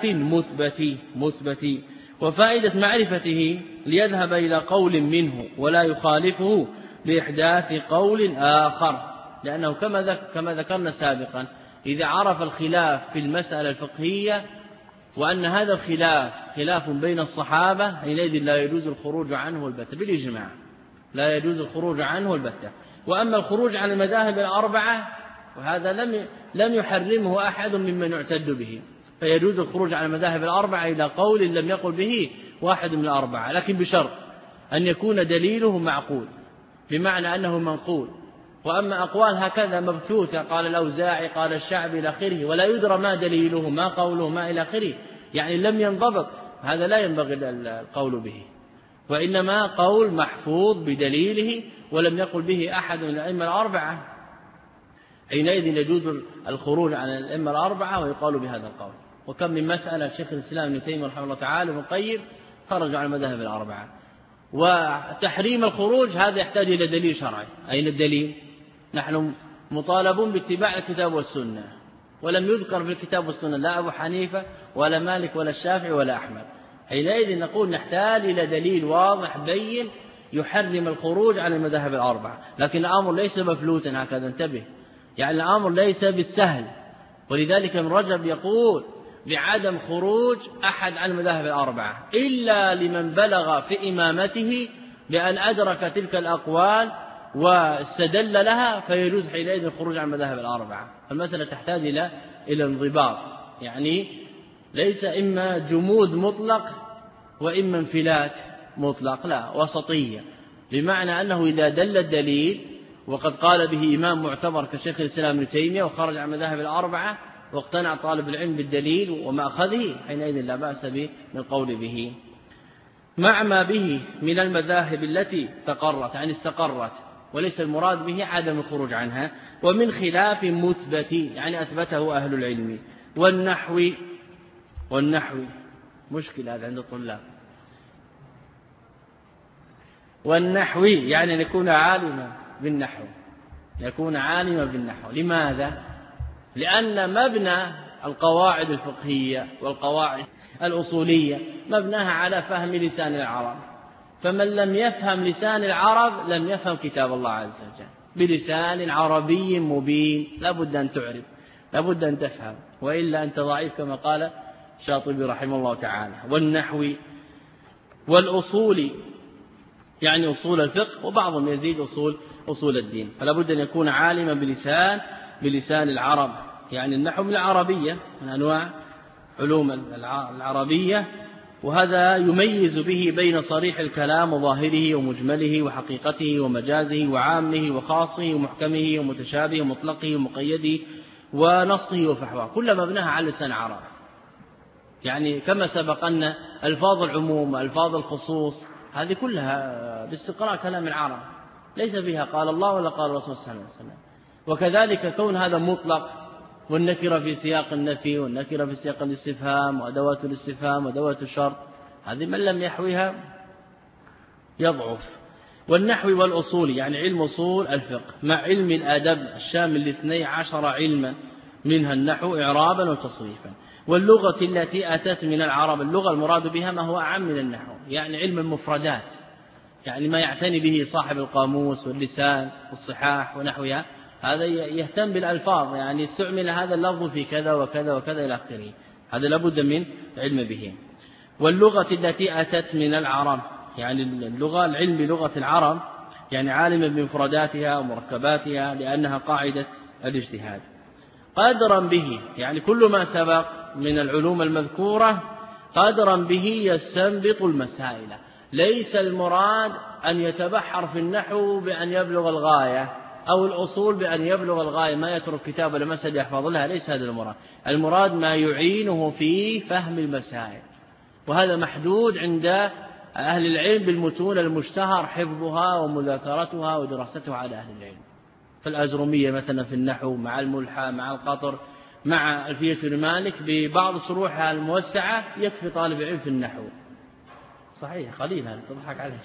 مثبت. وفائدة معرفته ليذهب إلى قول منه ولا يخالفه لإحداث قول آخر، لأنه كما ذكرنا سابقا، إذا عرف الخلاف في المسألة الفقهية وأن هذا الخلاف خلاف بين الصحابة، حينئذ لا يجوز الخروج عنه البتة بالإجماع، لا يجوز الخروج عنه البتة. وأما الخروج عن المذاهب الأربعة وهذا لم يحرمه أحد ممن يعتد به، فيجوز الخروج عن المذاهب الأربعة إلى قول لم يقل به واحد من الأربعة، لكن بشرط أن يكون دليله معقول، بمعنى أنه منقول. وأما أقوال هكذا مبثوثة، قال الأوزاعي قال الشعبي إلى آخره، ولا يدرى ما دليله ما قوله ما إلى آخره، يعني لم ينضبط، هذا لا ينبغي القول به، وإنما قول محفوظ بدليله ولم يقل به أحد من الأئمة الأربعة، حينئذ يجوز الخروج عن الأئمة الأربعة ويقال بهذا القول. وكم من مسألة شيخ الإسلام ابن تيمية رحمه الله تعالى وابن القيم خرج عن المذاهب الأربعة. وتحريم الخروج هذا يحتاج إلى دليل شرعي. أين الدليل؟ نحن مطالبون باتباع الكتاب والسنة، ولم يذكر في الكتاب والسنة لا أبو حنيفة ولا مالك ولا الشافعي ولا أحمد، حينئذ نقول نحتاج إلى دليل واضح بين يحرم الخروج عن المذاهب الأربعة. لكن الأمر ليس مفلوتا هكذا، انتبه، يعني الأمر ليس بالسهل. ولذلك ابن رجب يقول بعدم خروج أحد عن المذاهب الأربعة إلا لمن بلغ في إمامته بأن أدرك تلك الأقوال واستدل لها، فيجوز حينئذ الخروج عن المذاهب الأربعة. المسألة تحتاج إلى انضباط، يعني ليس إما جمود مطلق وإما انفلات مطلق، لا، وسطية، بمعنى أنه إذا دل الدليل وقد قال به إمام معتبر كشيخ الإسلام ابن تيمية وخرج عن المذاهب الأربعة واقتنع طالب العلم بالدليل ومأخذه، حينئذ لا بأس بالقول به، مع ما به من المذاهب التي تقرت، يعني استقرت، وليس المراد به عدم الخروج عنها. ومن خلاف مثبت، يعني أثبته أهل العلم. والنحو مشكلة هذا عند الطلاب. والنحو يعني أن يكون عالما بالنحو. لماذا؟ لأن مبنى القواعد الفقهية والقواعد الأصولية مبناها على فهم لسان العرب، فمن لم يفهم لسان العرب لم يفهم كتاب الله عز وجل بلسان عربي مبين، لابد أن تعرف، لابد أن تفهم، وإلا أنت ضعيف كما قال الشاطبي رحمه الله تعالى. والنحو والأصول يعني أصول الفقه، وبعضهم يزيد أصول الدين، فلا بد أن يكون عالما بلسان العرب، يعني النحو من العربية، من أنواع علوم العربية، وهذا يميز به بين صريح الكلام وظاهره ومجمله وحقيقته ومجازه وعامه وخاصه ومحكمه ومتشابه ومطلقه ومقيده ونصه وفحواه، كل مبناها على لسان عرب. يعني كما سبق أن ألفاظ العموم وألفاظ الخصوص هذه كلها باستقراء كلام العرب، ليس فيها قال الله ولا قال الرسول صلى الله عليه وسلم. وكذلك كون هذا مطلق، والنكرة في سياق النفي والنكرة في سياق الاستفهام وأدوات الاستفهام وأدوات الشرط، هذه من لم يحوها يضعف. والنحو والأصول يعني علم أصول الفقه مع علم الأدب الشامل ل12 علما، منها النحو إعرابا وتصريفا. واللغة التي أتت من العرب، اللغة المراد بها ما هو أعم من النحو، يعني علم المفردات، يعني ما يعتني به صاحب القاموس واللسان والصحاح ونحوها، هذا يهتم بالألفاظ، يعني استعمل هذا اللفظ في كذا وكذا وكذا إلى آخره، هذا لابد من علم به. واللغة التي أتت من العرب، يعني اللغة العلم بلغة العرب، يعني عالم بمفرداتها ومركباتها لأنها قاعدة الاجتهاد. قادرا به يعني كل ما سبق من العلوم المذكورة قادرا به يستنبط المسائل. ليس المراد أن يتبحر في النحو بأن يبلغ الغاية، أو الأصول بأن يبلغ الغاية ما يترك كتاب ولا مسألة يحفظ لها، ليس هذا المراد. المراد ما يعينه في فهم المسائل، وهذا محدود عند أهل العلم بالمتون المشتهر حفظها ومذاكرتها ودراستها على أهل العلم. فالأجرمية مثلا في النحو مع الملحى مع القطر مع ألفية المالك ببعض شروحها الموسعة يكفي طالب علم في النحو. صحيح قليل هذا تضحك عليه.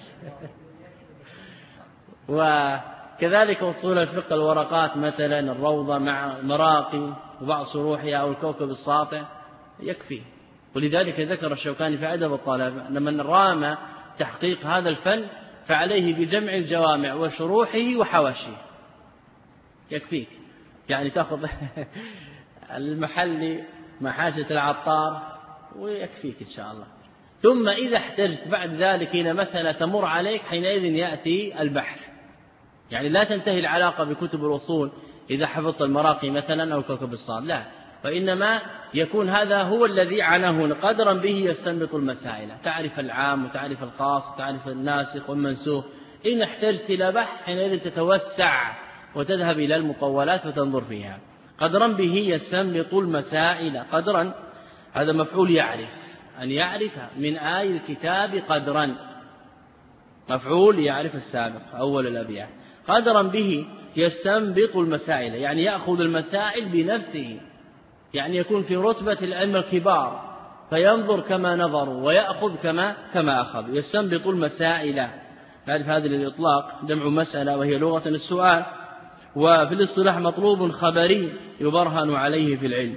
وكذلك أصول الفقه الورقات مثلا الروضة مع المراقي وبعض شروحها أو الكوكب الساطع يكفي. ولذلك ذكر الشوكاني في أدب الطلب أن من رام تحقيق هذا الفن فعليه بجمع الجوامع وشروحه وحواشيه، يكفيك. يعني تأخذ المحلي مع حاشية العطار ويكفيك إن شاء الله. ثم إذا احتجت بعد ذلك إلى مسألة تمر عليك حينئذ يأتي البحث، يعني لا تنتهي العلاقة بكتب الوصول إذا حفظت المراقي مثلا أو الكوكب الصاد، لا، وإنما يكون هذا هو الذي عناه قدرا به يستنبط المسائل، تعرف العام وتعرف الخاص وتعرف الناسخ والمنسوخ. إن احتجت إلى بحث حينئذ تتوسع وتذهب إلى المطولات وتنظر فيها. قدرا به يستنبط المسائل، قدرا هذا مفعول يعرف، أن يعرف من آي الكتاب قدرا، مفعول يعرف السابق أول الأبيات. قدرا به يستنبط المسائل يعني يأخذ المسائل بنفسه، يعني يكون في رتبة العلم الكبار فينظر كما نظروا ويأخذ كما أخذ. يستنبط المسائل، نعرف هذا الإطلاق جمع مسألة وهي لغة السؤال، وفي الاصطلاح مطلوب خبري يبرهن عليه في العلم.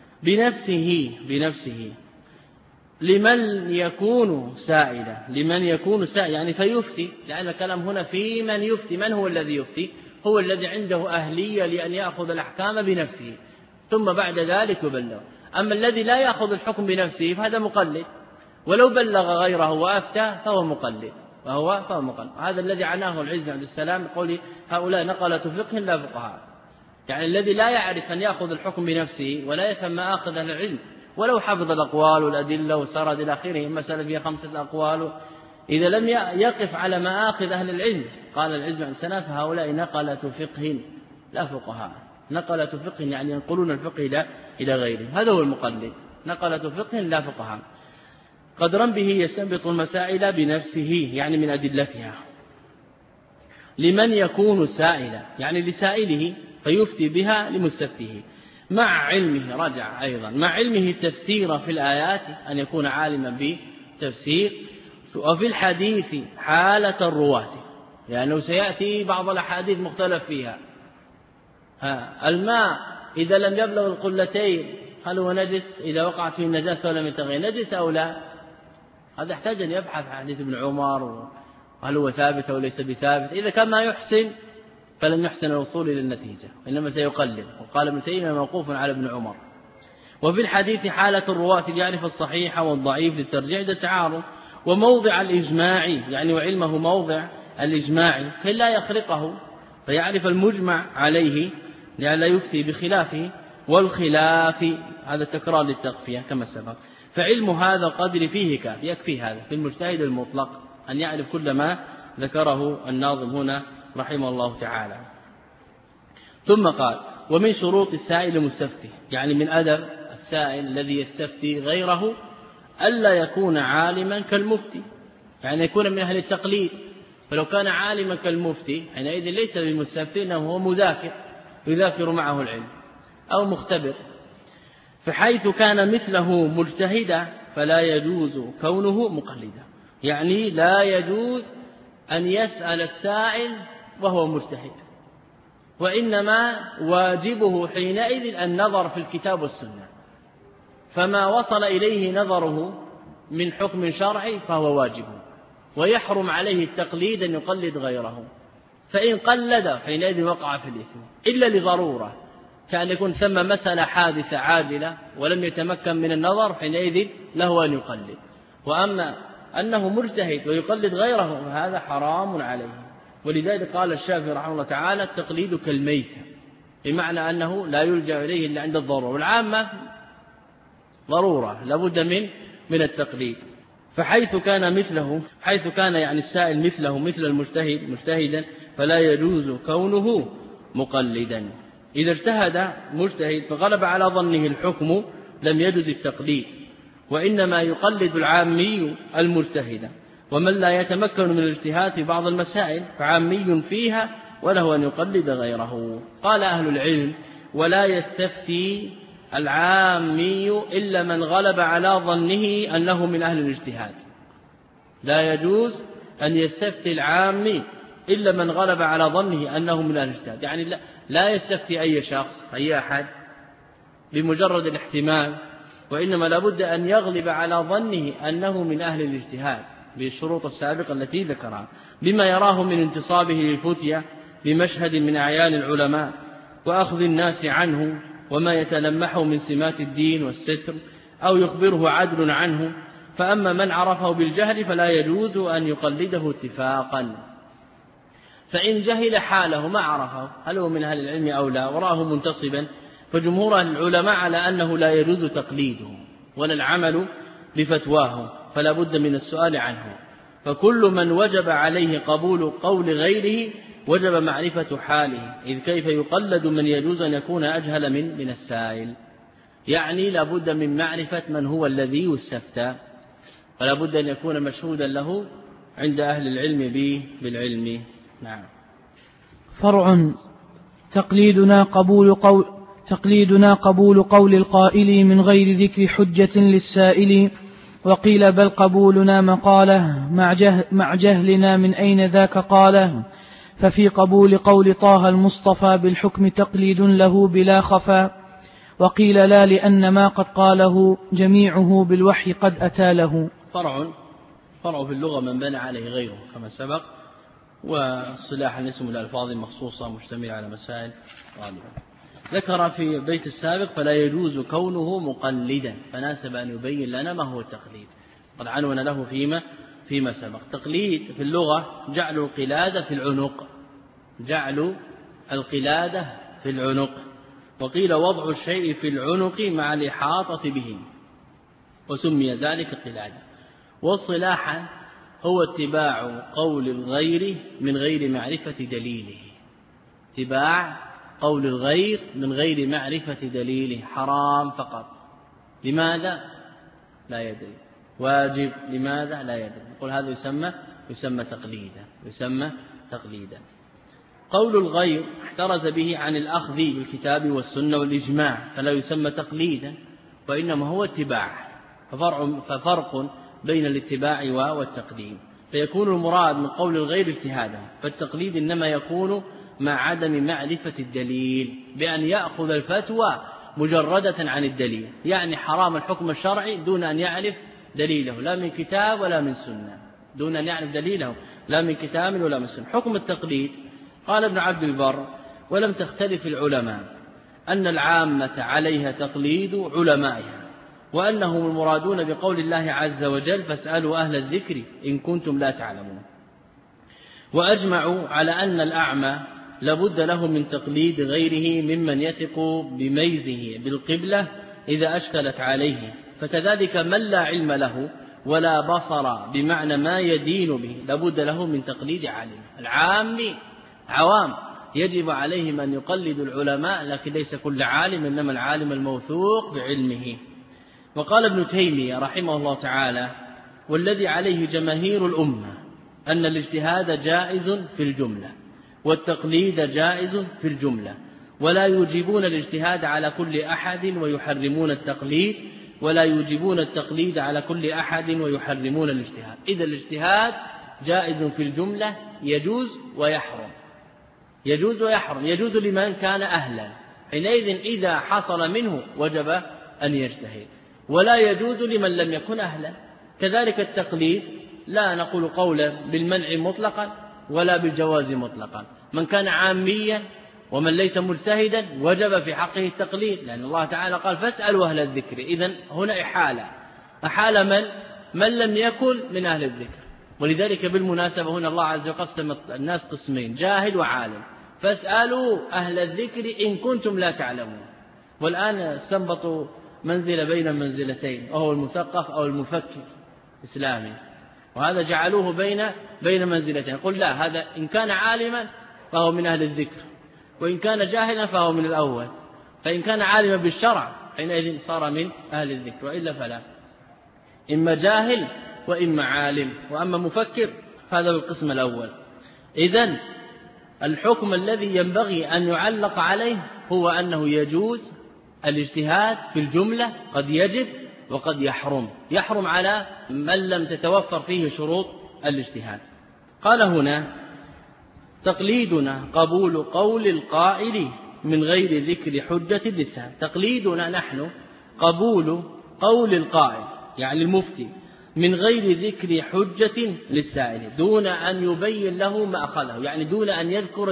بنفسه لمن يكون سائلا، لمن يكون سائلا يعني فيفتي، لأن الكلام هنا في من يفتي. من هو الذي يفتي؟ هو الذي عنده أهلية لأن يأخذ الأحكام بنفسه ثم بعد ذلك يبلغ. أما الذي لا يأخذ الحكم بنفسه فهذا مقلد، ولو بلغ غيره وأفتى فهو مقلد، فهو مقلد. هذا الذي عناه العز عبد السلام قول هؤلاء نقلة فقه لا فقهاء، يعني الذي لا يعرف أن يأخذ الحكم بنفسه ولا يفهم ما أخذ أهل العلم، ولو حفظ الأقوال والأدلة وسرد إلى آخره، مسألة فيها 5 أقوال، إذا لم يقف على ما أخذ أهل العلم قال العز عبد السلام فهؤلاء نقلة فقه لا فقهاء. نقلة فقه يعني ينقلون الفقه إلى غيره، هذا هو المقلد، نقلة فقه لا فقهاء. قدرا به يستنبط المسائل بنفسه يعني من أدلتها. لمن يكون سائلا يعني لسائله فيفتي بها لمستفتيه. مع علمه رجع أيضا مع علمه التفسير في الآيات، أن يكون عالما بتفسير. وفي الحديث حالة الرواة، لأنه سيأتي بعض الأحاديث مختلف فيها. الماء إذا لم يبلغ القلتين هل هو نجس؟ إذا وقعت فيه النجاسة ولم يتغير نجس أو لا؟ هذا يحتاج أن يبحث عن حديث ابن عمر هل هو ثابت أو ليس بثابت. إذا كان ما يحسن فلن يحسن الوصول إلى النتيجة، إنما سيقلل. وقال ابن تيمية موقوف على ابن عمر. وفي الحديث حالة الرواة يعرف الصحيح والضعيف للترجيح للتعارض. وموضع الإجماع يعني وعلمه موضع الإجماع كي لا يخرقه، فيعرف المجمع عليه لئلا يفتي بخلافه. والخلاف هذا التكرار للتغفية كما سبق. فعلم هذا القدر فيه كاف، يكفي هذا في المجتهد المطلق أن يعرف كل ما ذكره الناظم هنا رحمه الله تعالى. ثم قال ومن شروط السائل المستفتي، يعني من أدب السائل الذي يستفتي غيره ألا يكون عالما كالمفتي، يعني يكون من أهل التقليد. فلو كان عالما كالمفتي حينئذ ليس بالمستفتي، إنه هو مذاكر يذاكر معه العلم أو مختبر. فحيث كان مثله مجتهدا فلا يجوز كونه مقلدا، يعني لا يجوز أن يسأل السائل وهو مجتهد، وإنما واجبه حينئذ النظر في الكتاب والسنة، فما وصل إليه نظره من حكم شرعي فهو واجبه، ويحرم عليه التقليد أن يقلد غيره. فإن قلد حينئذ وقع في الإثم إلا لضرورة، كأن يكون ثم مسألة حادثة عاجلة ولم يتمكن من النظر حينئذ له أن يقلد. وأما أنه مجتهد ويقلد غيره فهذا حرام عليه. ولذلك قال الشافعي رحمه الله تعالى التقليد كالميتة، بمعنى أنه لا يلجأ إليه إلا عند الضرورة، والعامة ضرورة لابد من التقليد. فحيث كان يعني السائل مثله مثل المجتهد مجتهدا فلا يجوز كونه مقلدا. إذا اجتهد مجتهد فغلب على ظنه الحكم لم يجوز التقليد، وإنما يقلد العامي المجتهد. ومن لا يتمكن من الاجتهاد في بعض المسائل فعامي فيها وله أن يقلد غيره. قال أهل العلم ولا يستفتي العامي إلا من غلب على ظنه أنه من أهل الاجتهاد. لا يجوز أن يستفتي العامي إلا من غلب على ظنه أنه من أهل الاجتهاد، يعني لا يستفتي أي شخص أي أحد بمجرد الاحتمال، وإنما لابد أن يغلب على ظنه أنه من أهل الاجتهاد بالشروط السابقة التي ذكرها، بما يراه من انتصابه للفتية بمشهد من أعيان العلماء وأخذ الناس عنه، وما يتلمحه من سمات الدين والستر، أو يخبره عدل عنه. فأما من عرفه بالجهل فلا يجوز أن يقلده اتفاقا. فإن جهل حاله ما عرفه هل هو من أهل العلم أو لا وراه منتصبا، فجمهور العلماء على أنه لا يجوز تقليده ولا العمل بفتواه، فلا بد من السؤال عنه. فكل من وجب عليه قبول قول غيره وجب معرفة حاله، إذ كيف يقلد من يجوز أن يكون أجهل من السائل، يعني لا بد من معرفة من هو الذي يستفتى، فلا بد أن يكون مشهودا له عند أهل العلم بالعلم. نعم. فرع. تقليدنا قبول قول القائل من غير ذكر حجة للسائل، وقيل بل قبولنا مقاله مع جهلنا من أين ذاك قاله. ففي قبول قول طه المصطفى بالحكم تقليد له بلا خفا، وقيل لا لأن ما قد قاله جميعه بالوحي قد أتى له. فرع في اللغة من بنى عليه غيره كما سبق، والصلاح الاسم الألفاظ مخصوصة مشتمل على مسائل غالبا. ذكر في البيت السابق فلا يجوز كونه مقلدا، فناسب أن يبين لنا ما هو التقليد، قد عنون له فيما سبق. تقليد في اللغة جعل القلادة في العنق، وقيل وضع الشيء في العنق مع الإحاطة به، وسمي ذلك قلادة. والصلاحا هو اتباع قول الغير من غير معرفة دليله، اتباع قول الغير من غير معرفة دليله، حرام فقط لماذا لا يدري، واجب لماذا لا يدري، يقول هذا يسمى تقليدا. قول الغير احترز به عن الأخذ بالكتاب والسنة والإجماع، فلا يسمى تقليدا وإنما هو اتباع. ففرق بين الاتباع والتقليد، فيكون المراد من قول الغير اجتهادا، فالتقليد إنما يكون مع عدم معرفة الدليل، بأن يأخذ الفتوى مجردة عن الدليل، يعني حرام الحكم الشرعي دون أن يعرف دليله لا من كتاب ولا من سنة، دون أن يعرف دليله لا من كتاب ولا من سنة. حكم التقليد قال ابن عبد البر ولم تختلف العلماء أن العامة عليها تقليد علمائها، وأنهم المرادون بقول الله عز وجل فاسألوا أهل الذكر إن كنتم لا تعلمون. وأجمعوا على أن الأعمى لابد له من تقليد غيره ممن يثق بميزه بالقبلة إذا أشكلت عليه، فكذلك من لا علم له ولا بصر بمعنى ما يدين به لابد له من تقليد عالم. العام عوام يجب عليهم أن يقلدوا العلماء، لكن ليس كل عالم، إنما العالم الموثوق بعلمه. وقال ابن تيمية رحمه الله تعالى: والذي عليه جماهير الأمة أن الاجتهاد جائز في الجملة، والتقليد جائز في الجملة، ولا يوجبون الاجتهاد على كل أحد ويحرمون التقليد، ولا يوجبون التقليد على كل أحد ويحرمون الاجتهاد. إذا الاجتهاد جائز في الجملة، يجوز ويحرم، يجوز ويحرم. يجوز لمن كان أهلا، حينئذ إذا حصل منه وجب أن يجتهد، ولا يجوز لمن لم يكن أهلا. كذلك التقليد لا نقول قولا بالمنع مطلقا ولا بالجواز مطلقا. من كان عاميا ومن ليس مجتهدا وجب في حقه التقليد، لأن الله تعالى قال: فاسألوا أهل الذكر. إذن هنا أحال من لم يكن من أهل الذكر. ولذلك بالمناسبة هنا الله عز وجل قسم الناس قسمين: جاهل وعالم. فاسألوا أهل الذكر إن كنتم لا تعلمون. والآن استنبطوا منزلة بين منزلتين، وهو المثقف أو المفكر إسلامي، وهذا جعلوه بين منزلتين. يقول لا، هذا إن كان عالما فهو من أهل الذكر، وإن كان جاهلا فهو من الأول. فإن كان عالما بالشرع حينئذ صار من أهل الذكر، وإلا فلا، إما جاهل وإما عالم. وأما مفكر هذا القسم الأول. إذن الحكم الذي ينبغي أن يعلق عليه هو أنه يجوز الاجتهاد في الجملة، قد يجب وقد يحرم على من لم تتوفر فيه شروط الاجتهاد. قال هنا: تقليدنا قبول قول القائل من غير ذكر حجة للسائل. تقليدنا نحن قبول قول القائل، يعني المفتي، من غير ذكر حجة للسائل، دون أن يبين له ما أخذه، يعني دون أن يذكر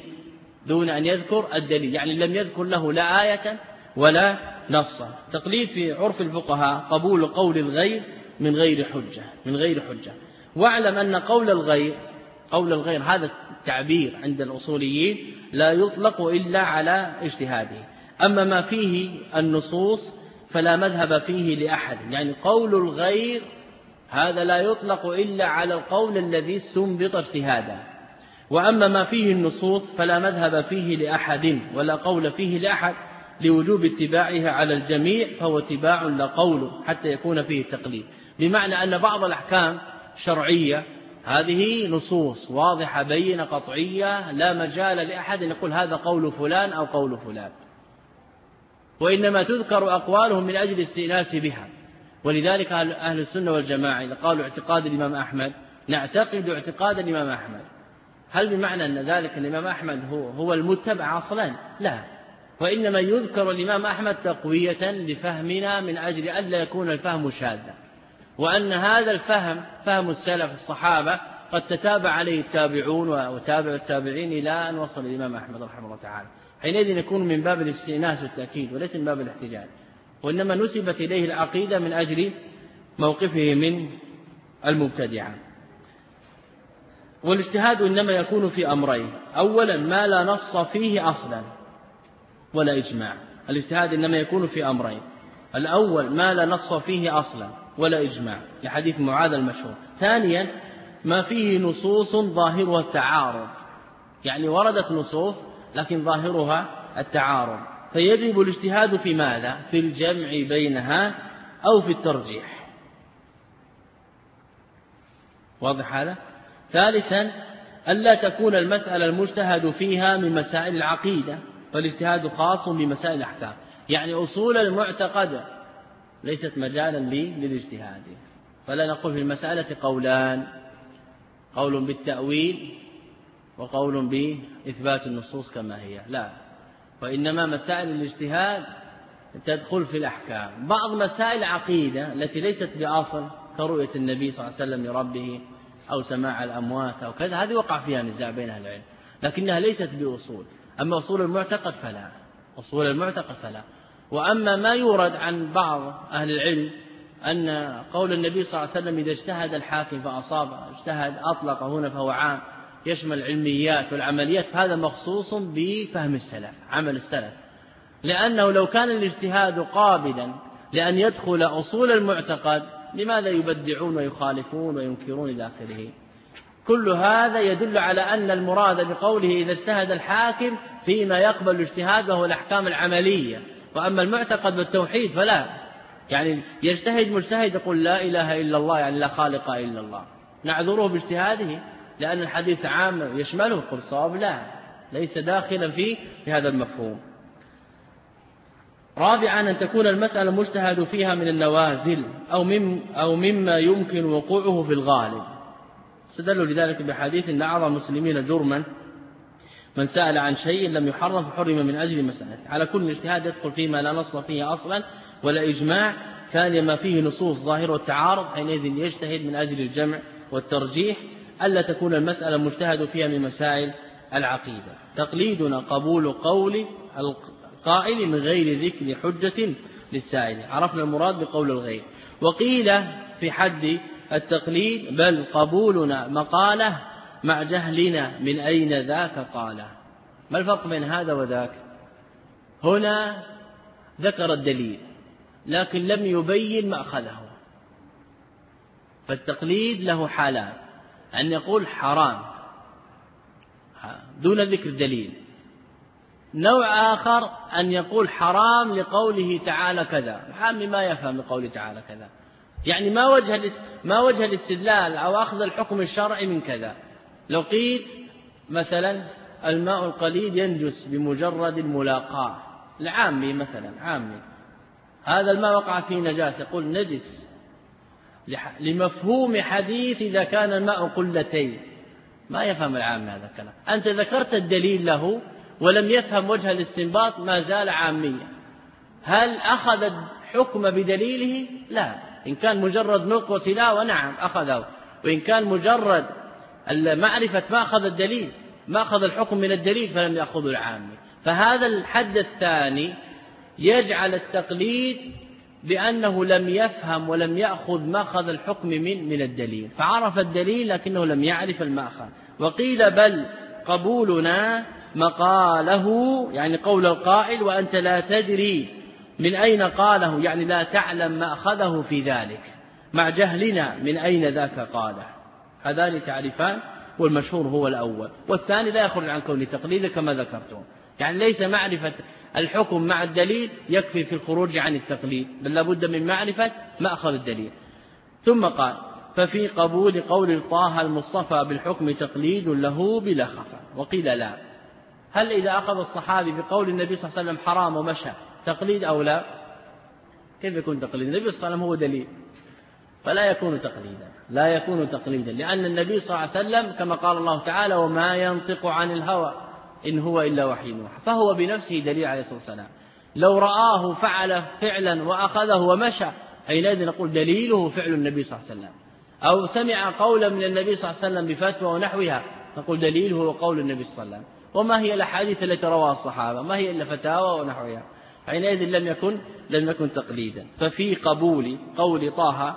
الدليل، يعني لم يذكر له لا آية ولا نصا. تقليد في عرف الفقهاء قبول قول الغير من غير حجة. واعلم أن قول الغير هذا التعبير عند الأصوليين لا يطلق إلا على اجتهاده. أما ما فيه النصوص فلا مذهب فيه لأحد، يعني قول الغير هذا لا يطلق إلا على القول الذي استنبط اجتهادا. وأما ما فيه النصوص فلا مذهب فيه لأحد ولا قول فيه لأحد، لوجوب اتباعها على الجميع، فهو اتباع لا قول حتى يكون فيه التقليد. بمعنى أن بعض الأحكام الشرعية هذه نصوص واضحة بينة قطعية، لا مجال لأحد أن يقول هذا قول فلان أو قول فلان، وإنما تذكر أقوالهم من أجل الاستئناس بها. ولذلك أهل السنة والجماعة إذا قالوا اعتقاد الإمام أحمد نعتقد اعتقاد الإمام أحمد، هل بمعنى أن ذلك الإمام أحمد هو المتبع أصلا؟ لا، وإنما يذكر الإمام أحمد تقوية لفهمنا من أجل أن لا يكون الفهم شاذا، وأن هذا الفهم فهم السلف الصحابة قد تتابع عليه التابعون وتابع التابعين إلى أن وصل الإمام أحمد رحمه الله تعالى. حينئذ يكون من باب الاستئناس والتأكيد وليس من باب الاحتجاج، وإنما نسبت إليه العقيدة من أجل موقفه من المبتدعة. والاجتهاد إنما يكون في أمرين: أولا ما لا نص فيه أصلا ولا إجماع. الاجتهاد إنما يكون في أمرين: الأول ما لا نص فيه أصلا ولا إجماع، لحديث معاذ المشهور. ثانيا ما فيه نصوص ظاهرها التعارض، يعني وردت نصوص لكن ظاهرها التعارض، فيجب الاجتهاد في ماذا؟ في الجمع بينها أو في الترجيح. واضح هذا؟ ثالثا ألا تكون المسألة المجتهد فيها من مسائل العقيدة، فالاجتهاد خاص بمسائل الأحكام، يعني أصول المعتقد ليست مجالا للاجتهاد. فلا نقول في المسألة قولان: قول بالتأويل وقول بإثبات النصوص كما هي، لا، وإنما مسائل الاجتهاد تدخل في الأحكام. بعض مسائل العقيدة التي ليست بأصل كرؤية النبي صلى الله عليه وسلم لربه أو سماع الأموات أو كذا، هذه وقع فيها نزاع بين أهل العلم، لكنها ليست بأصول. أما أصول المعتقد فلا. وأما ما يورد عن بعض أهل العلم أن قول النبي صلى الله عليه وسلم إذا اجتهد الحاكم فأصاب، اجتهد أطلق هنا فهو عام يشمل العلميات والعمليات، فهذا مخصوص بفهم السلف، عمل السلف، لأنه لو كان الاجتهاد قابلا لأن يدخل أصول المعتقد لماذا يبدعون ويخالفون وينكرون إلى آخره؟ كل هذا يدل على أن المراد بقوله إذا اجتهد الحاكم فيما يقبل الاجتهاد وهو الأحكام العملية. وأما المعتقد بالتوحيد فلا، يعني يجتهد مجتهد يقول لا إله إلا الله يعني لا خالق إلا الله، نعذره باجتهاده لأن الحديث عام يشمله، قل صواب لا، ليس داخلا في هذا المفهوم. رابعا أن تكون المسألة مجتهد فيها من النوازل أو مما يمكن وقوعه في الغالب. استدلوا لذلك بحديث أن أعظم المسلمين جرما من سأل عن شيء لم يحرم فحرم من أجل مسألة. على كل اجتهاد يدخل فيما لا نص فيه أصلا ولا إجماع، ثانيا ما فيه نصوص ظاهرة والتعارض حينئذ يجتهد من أجل الجمع والترجيح. ألا تكون المسألة مجتهد فيها من مسائل العقيدة. تقليدنا قبول قول القائل من غير ذكر حجة للسائل، عرفنا المراد بقول الغير. وقيل في حد التقليد بل قبولنا مقاله مع جهلنا من أين ذاك قاله. ما الفرق بين هذا وذاك؟ هنا ذكر الدليل لكن لم يبين مأخذه. فالتقليد له حالان، أن يقول حرام دون ذكر دليل، نوع آخر أن يقول حرام لقوله تعالى كذا، محامي ما يفهم لقوله تعالى كذا، يعني ما وجه الاستدلال أو أخذ الحكم الشرعي من كذا. لو قيل مثلا الماء القليل ينجس بمجرد الملاقاة، العامي مثلا عامي هذا الماء وقع فيه نجاسة، يقول نجس لمفهوم حديث إذا كان الماء قلتين، ما يفهم العام هذا الكلام. أنت ذكرت الدليل له ولم يفهم وجه الاستنباط، ما زال عاميا. هل أخذ الحكم بدليله؟ لا. إن كان مجرد نطق وتلاوة نعم أخذه، وإن كان مجرد المعرفة ما أخذ الدليل، ما أخذ الحكم من الدليل فلم يأخذ العامي. فهذا الحد الثاني يجعل التقليد بأنه لم يفهم ولم يأخذ مأخذ الحكم من الدليل، فعرف الدليل لكنه لم يعرف المأخذ. وقيل بل قبولنا مقاله يعني قول القائل وأنت لا تدري من أين قاله، يعني لا تعلم مأخذه في ذلك، مع جهلنا من أين ذاك قاله. هذان تعريفان، والمشهور هو الأول، والثاني لا يخرج عن كون تقليد كما ذكرتم، يعني ليس معرفة الحكم مع الدليل يكفي في الخروج عن التقليد، بل لابد من معرفة مأخذ الدليل. ثم قال ففي قبول قول طه المصطفى بالحكم تقليد له بلا خفا. وقيل لا، هل إذا أخذ الصحابي بقول النبي صلى الله عليه وسلم حرام ومشى تقليد أو لا؟ كيف يكون تقليد؟ النبي صلى الله عليه وسلم هو دليل، فلا يكون تقليدا، لا يكون تقليدا، لأن النبي صلى الله عليه وسلم كما قال الله تعالى وما ينطق عن الهوى إن هو إلا وحي يوحى، فهو بنفسه دليل عليه الصلاة والسلام. لو رآه فعل فعلا وأخذه ومشى حينئذ نقول دليله فعل النبي صلى الله عليه وسلم. أو سمع قولا من النبي صلى الله عليه وسلم بفتوى ونحوها نقول دليله هو قول النبي صلى الله عليه وسلم. وما هي الأحاديث التي رواها الصحابة؟ ما هي إلا فتاوى ونحوها، حينئذ لم يكن تقليدا. ففي قبول قول طه،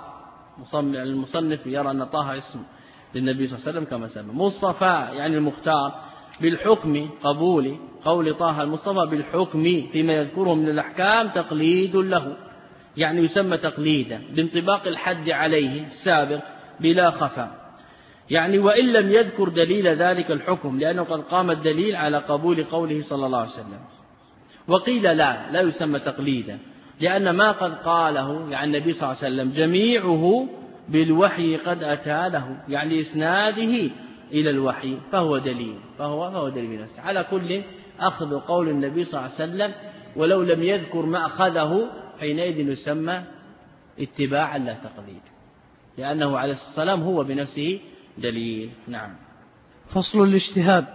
المصنف يرى أن طه اسم للنبي صلى الله عليه وسلم كما سمى مصطفى يعني المختار، بالحكم قبول قول طه المصطفى بالحكم فيما يذكره من الأحكام تقليد له، يعني يسمى تقليدا بانطباق الحد عليه السابق بلا خفاء، يعني وإن لم يذكر دليل ذلك الحكم، لأنه قد قام الدليل على قبول قوله صلى الله عليه وسلم. وقيل لا يسمى تقليدا، لأن ما قد قاله يعني النبي صلى الله عليه وسلم جميعه بالوحي قد أتى له، يعني إسناده إلى الوحي، فهو دليل بنفسه. على كل أخذ قول النبي صلى الله عليه وسلم ولو لم يذكر ما أخذه حينئذ يسمى اتباعا لا تقليد، لأنه عليه الصلاة والسلام هو بنفسه دليل. نعم. فصل الاجتهاد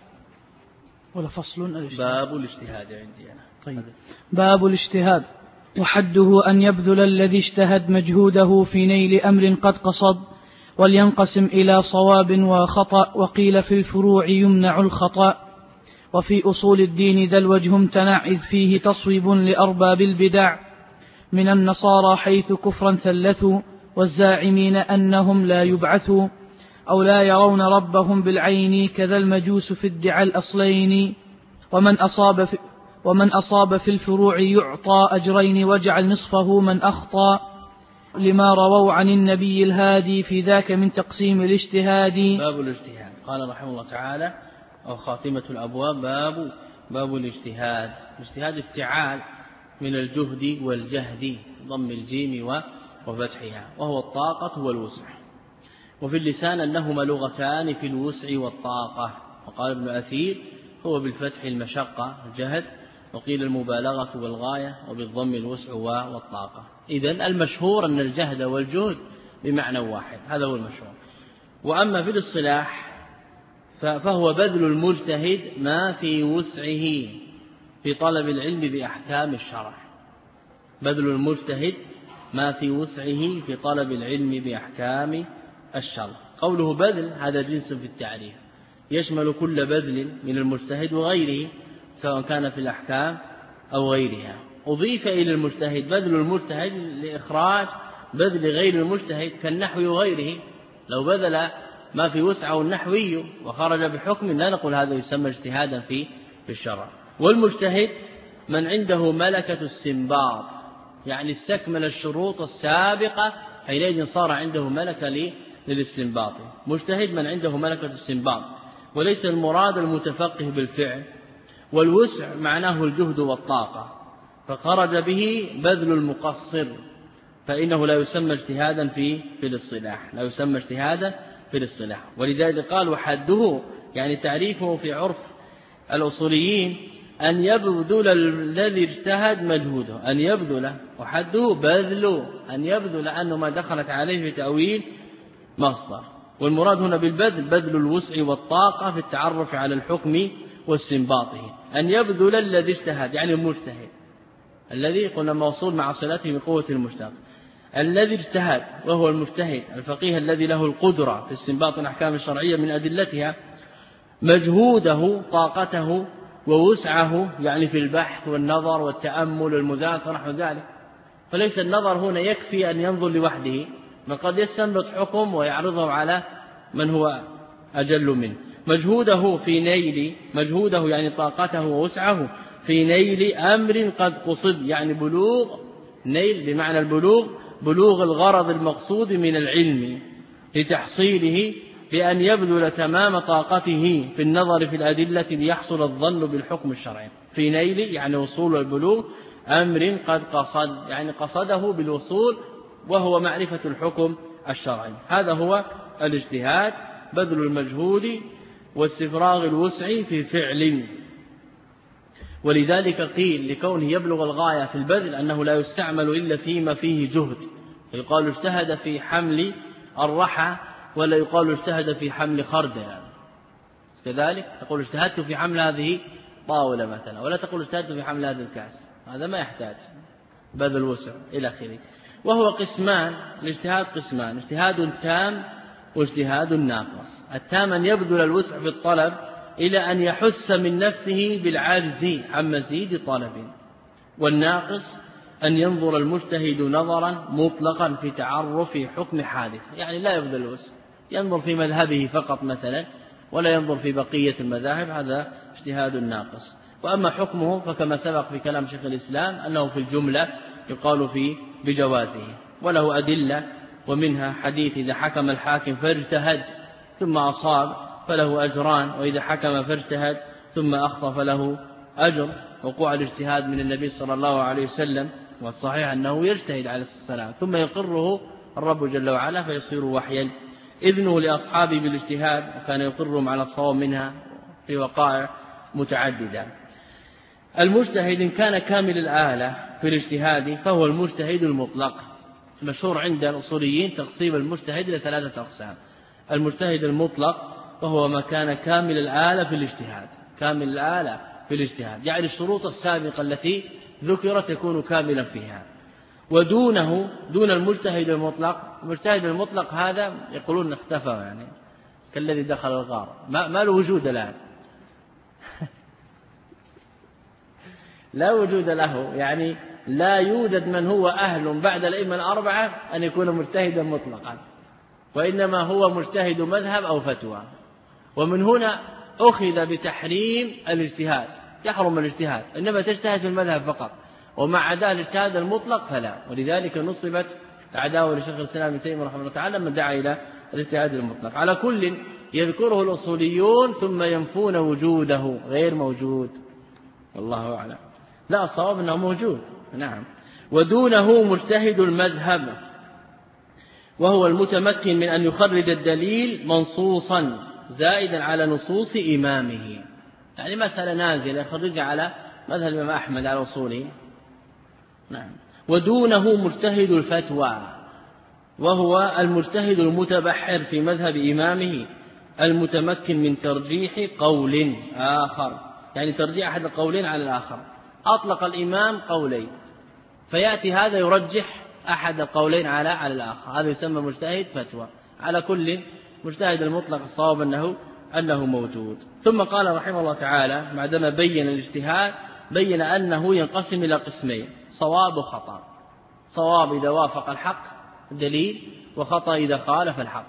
ولا فصل الاجتهاد؟ باب الاجتهاد عندي أنا. طيب. باب الاجتهاد، وحده أن يبذل الذي اجتهد مجهوده في نيل أمر قد قصد، ولينقسم إلى صواب وخطأ، وقيل في الفروع يمنع الخطأ، وفي أصول الدين ذا الوجه امتنع، إذ فيه تصويب لأرباب البدع من النصارى حيث كفرا ثلثوا، والزاعمين أنهم لا يبعثوا أو لا يرون ربهم بالعين، كذا المجوس في ادعاء الأصلين. ومن أصاب في الفروع يعطى أجرين، واجعل نصفه من أخطأ، لما رووا عن النبي الهادي في ذاك من تقسيم الاجتهاد. باب الاجتهاد. قال رحمه الله تعالى أو خاتمة الأبواب باب الاجتهاد. الاجتهاد افتعال من الجهد والجهد ضم الجيم وفتحها، وهو الطاقة والوسع. وفي اللسان أنهما لغتان في الوسع والطاقة. وقال ابن أثير هو بالفتح المشقة الجهد، وقيل المبالغة والغاية، وبالضم الوسع والطاقة. إذن المشهور أن الجهد والجهد بمعنى واحد، هذا هو المشهور. وأما في الاصطلاح فهو بذل المجتهد ما في وسعه في طلب العلم بأحكام الشرع. بذل المجتهد ما في وسعه في طلب العلم بأحكام الشرع. قوله بذل هذا جنس في التعريف، يشمل كل بذل من المجتهد وغيره سواء كان في الأحكام أو غيرها. أضيف إلى المجتهد بذل المجتهد لإخراج بذل غير المجتهد كالنحو وغيره. لو بذل ما في وسعه النحوي وخرج بحكم لا نقول هذا يسمى اجتهادا في الشرع. والمجتهد من عنده ملكة الاستنباط، يعني استكمل الشروط السابقة حينئذ صار عنده ملكة للاستنباط. مجتهد من عنده ملكة الاستنباط، وليس المراد المتفقه بالفعل. والوسع معناه الجهد والطاقة، فخرج به بذل المقصر، فإنه لا يسمى اجتهادا في الاصطلاح، لا يسمى اجتهادا في الاصطلاح. ولذلك قال وحده يعني تعريفه في عرف الأصوليين أن يبذل الذي اجتهد مجهوده، أن يبذل، وحده بذل، أن يبذل أنه ما دخلت عليه في تأويل مصدر. والمراد هنا بالبذل بذل الوسع والطاقة في التعرف على الحكم واستنباطه. أن يبذل الذي اجتهد يعني المجتهد الذي قلنا موصول مع صلته من قوة المشتق، الذي اجتهد وهو المجتهد الفقيه الذي له القدرة في استنباط الأحكام الشرعية من أدلتها، مجهوده طاقته ووسعه يعني في البحث والنظر والتأمل والمذاكرة نحو ذلك. فليس النظر هنا يكفي أن ينظر لوحده، بل قد يستنبط حكم ويعرضه على من هو أجل منه. مجهوده في نيل، مجهوده يعني طاقته ووسعه في نيل أمر قد قصد، يعني بلوغ، نيل بمعنى البلوغ، بلوغ الغرض المقصود من العلم لتحصيله، بأن يبذل تمام طاقته في النظر في الأدلة ليحصل الظن بالحكم الشرعي. في نيل يعني وصول البلوغ أمر قد قصد، يعني قصده بالوصول وهو معرفة الحكم الشرعي. هذا هو الاجتهاد، بذل المجهود واستفراغ الوسع في فعل. ولذلك قيل لكونه يبلغ الغاية في البذل أنه لا يستعمل إلا فيما فيه جهد، فيقال اجتهد في حمل الرحى ولا يقال اجتهد في حمل خردل. كذلك تقول اجتهدت في حمل هذه طاولة مثلا، ولا تقول اجتهدت في حمل هذا الكاس، هذا ما يحتاج بذل وسع إلى آخره. وهو قسمان، الاجتهاد قسمان، اجتهاد تام واجتهاد ناقص. التام أن يبذل الوسع في الطلب إلى أن يحس من نفسه بالعجز عن مزيد طلب. والناقص أن ينظر المجتهد نظرا مطلقا في تعرف حكم حادث، يعني لا يبذل الوسع، ينظر في مذهبه فقط مثلا ولا ينظر في بقية المذاهب، هذا اجتهاد ناقص. وأما حكمه فكما سبق في كلام شيخ الإسلام أنه في الجملة يقال فيه بجوازه، وله أدلة، ومنها حديث إذا حكم الحاكم فاجتهد ثم أصاب فله أجران، وإذا حكم فاجتهد ثم أخطأ فله أجر. وقوع الاجتهاد من النبي صلى الله عليه وسلم، والصحيح أنه يجتهد عليه السلام ثم يقره الرب جل وعلا فيصير وحيا. إذنه لأصحابه بالاجتهاد، وكان يقرهم على الصواب منها في وقائع متعددة. المجتهد إن كان كامل الآلة في الاجتهاد فهو المجتهد المطلق. مشهور عند الأصوليين تقسيم المجتهد إلى 3 أقسام. المجتهد المطلق وهو ما كان كامل الآلة في الاجتهاد، كامل الآلة في الاجتهاد يعني الشروط السابقة التي ذكرت يكون كاملا فيها. ودونه دون المجتهد المطلق، المجتهد المطلق هذا يقولون اختفى، يعني كالذي دخل الغار، ما له وجود الآن لا وجود له، يعني لا يوجد من هو أهل بعد الأئمة الأربعة أن يكون مجتهدا مطلقا، وإنما هو مجتهد مذهب أو فتوى. ومن هنا أخذ بتحريم الاجتهاد، يحرم الاجتهاد، إنما تجتهد في المذهب فقط، ومع عداء الاجتهاد المطلق فلا. ولذلك نصبت أعداء لشيخ الإسلام ابن تيمية رحمه الله تعالى من دعا إلى الاجتهاد المطلق. على كل يذكره الأصوليون ثم ينفون وجوده، غير موجود، والله أعلم. لا، الصواب أنه موجود، نعم. ودونه مجتهد المذهب، وهو المتمكن من أن يخرج الدليل منصوصا زائدا على نصوص إمامه. يعني مسألة نازلة يخرجها على مذهب الإمام أحمد على أصوله، نعم. ودونه مجتهد الفتوى، وهو المجتهد المتبحر في مذهب إمامه المتمكن من ترجيح قول آخر، يعني ترجيح أحد القولين على الآخر. أطلق الإمام قولين فيأتي هذا يرجح أحد القولين على الآخر، هذا يسمى مجتهد فتوى. على كل مجتهد المطلق الصواب أنه موجود. ثم قال رحمه الله تعالى بعدما بين الاجتهاد بين أنه ينقسم إلى قسمين: صواب وخطأ. صواب إذا وافق الحق دليل، وخطأ إذا خالف الحق.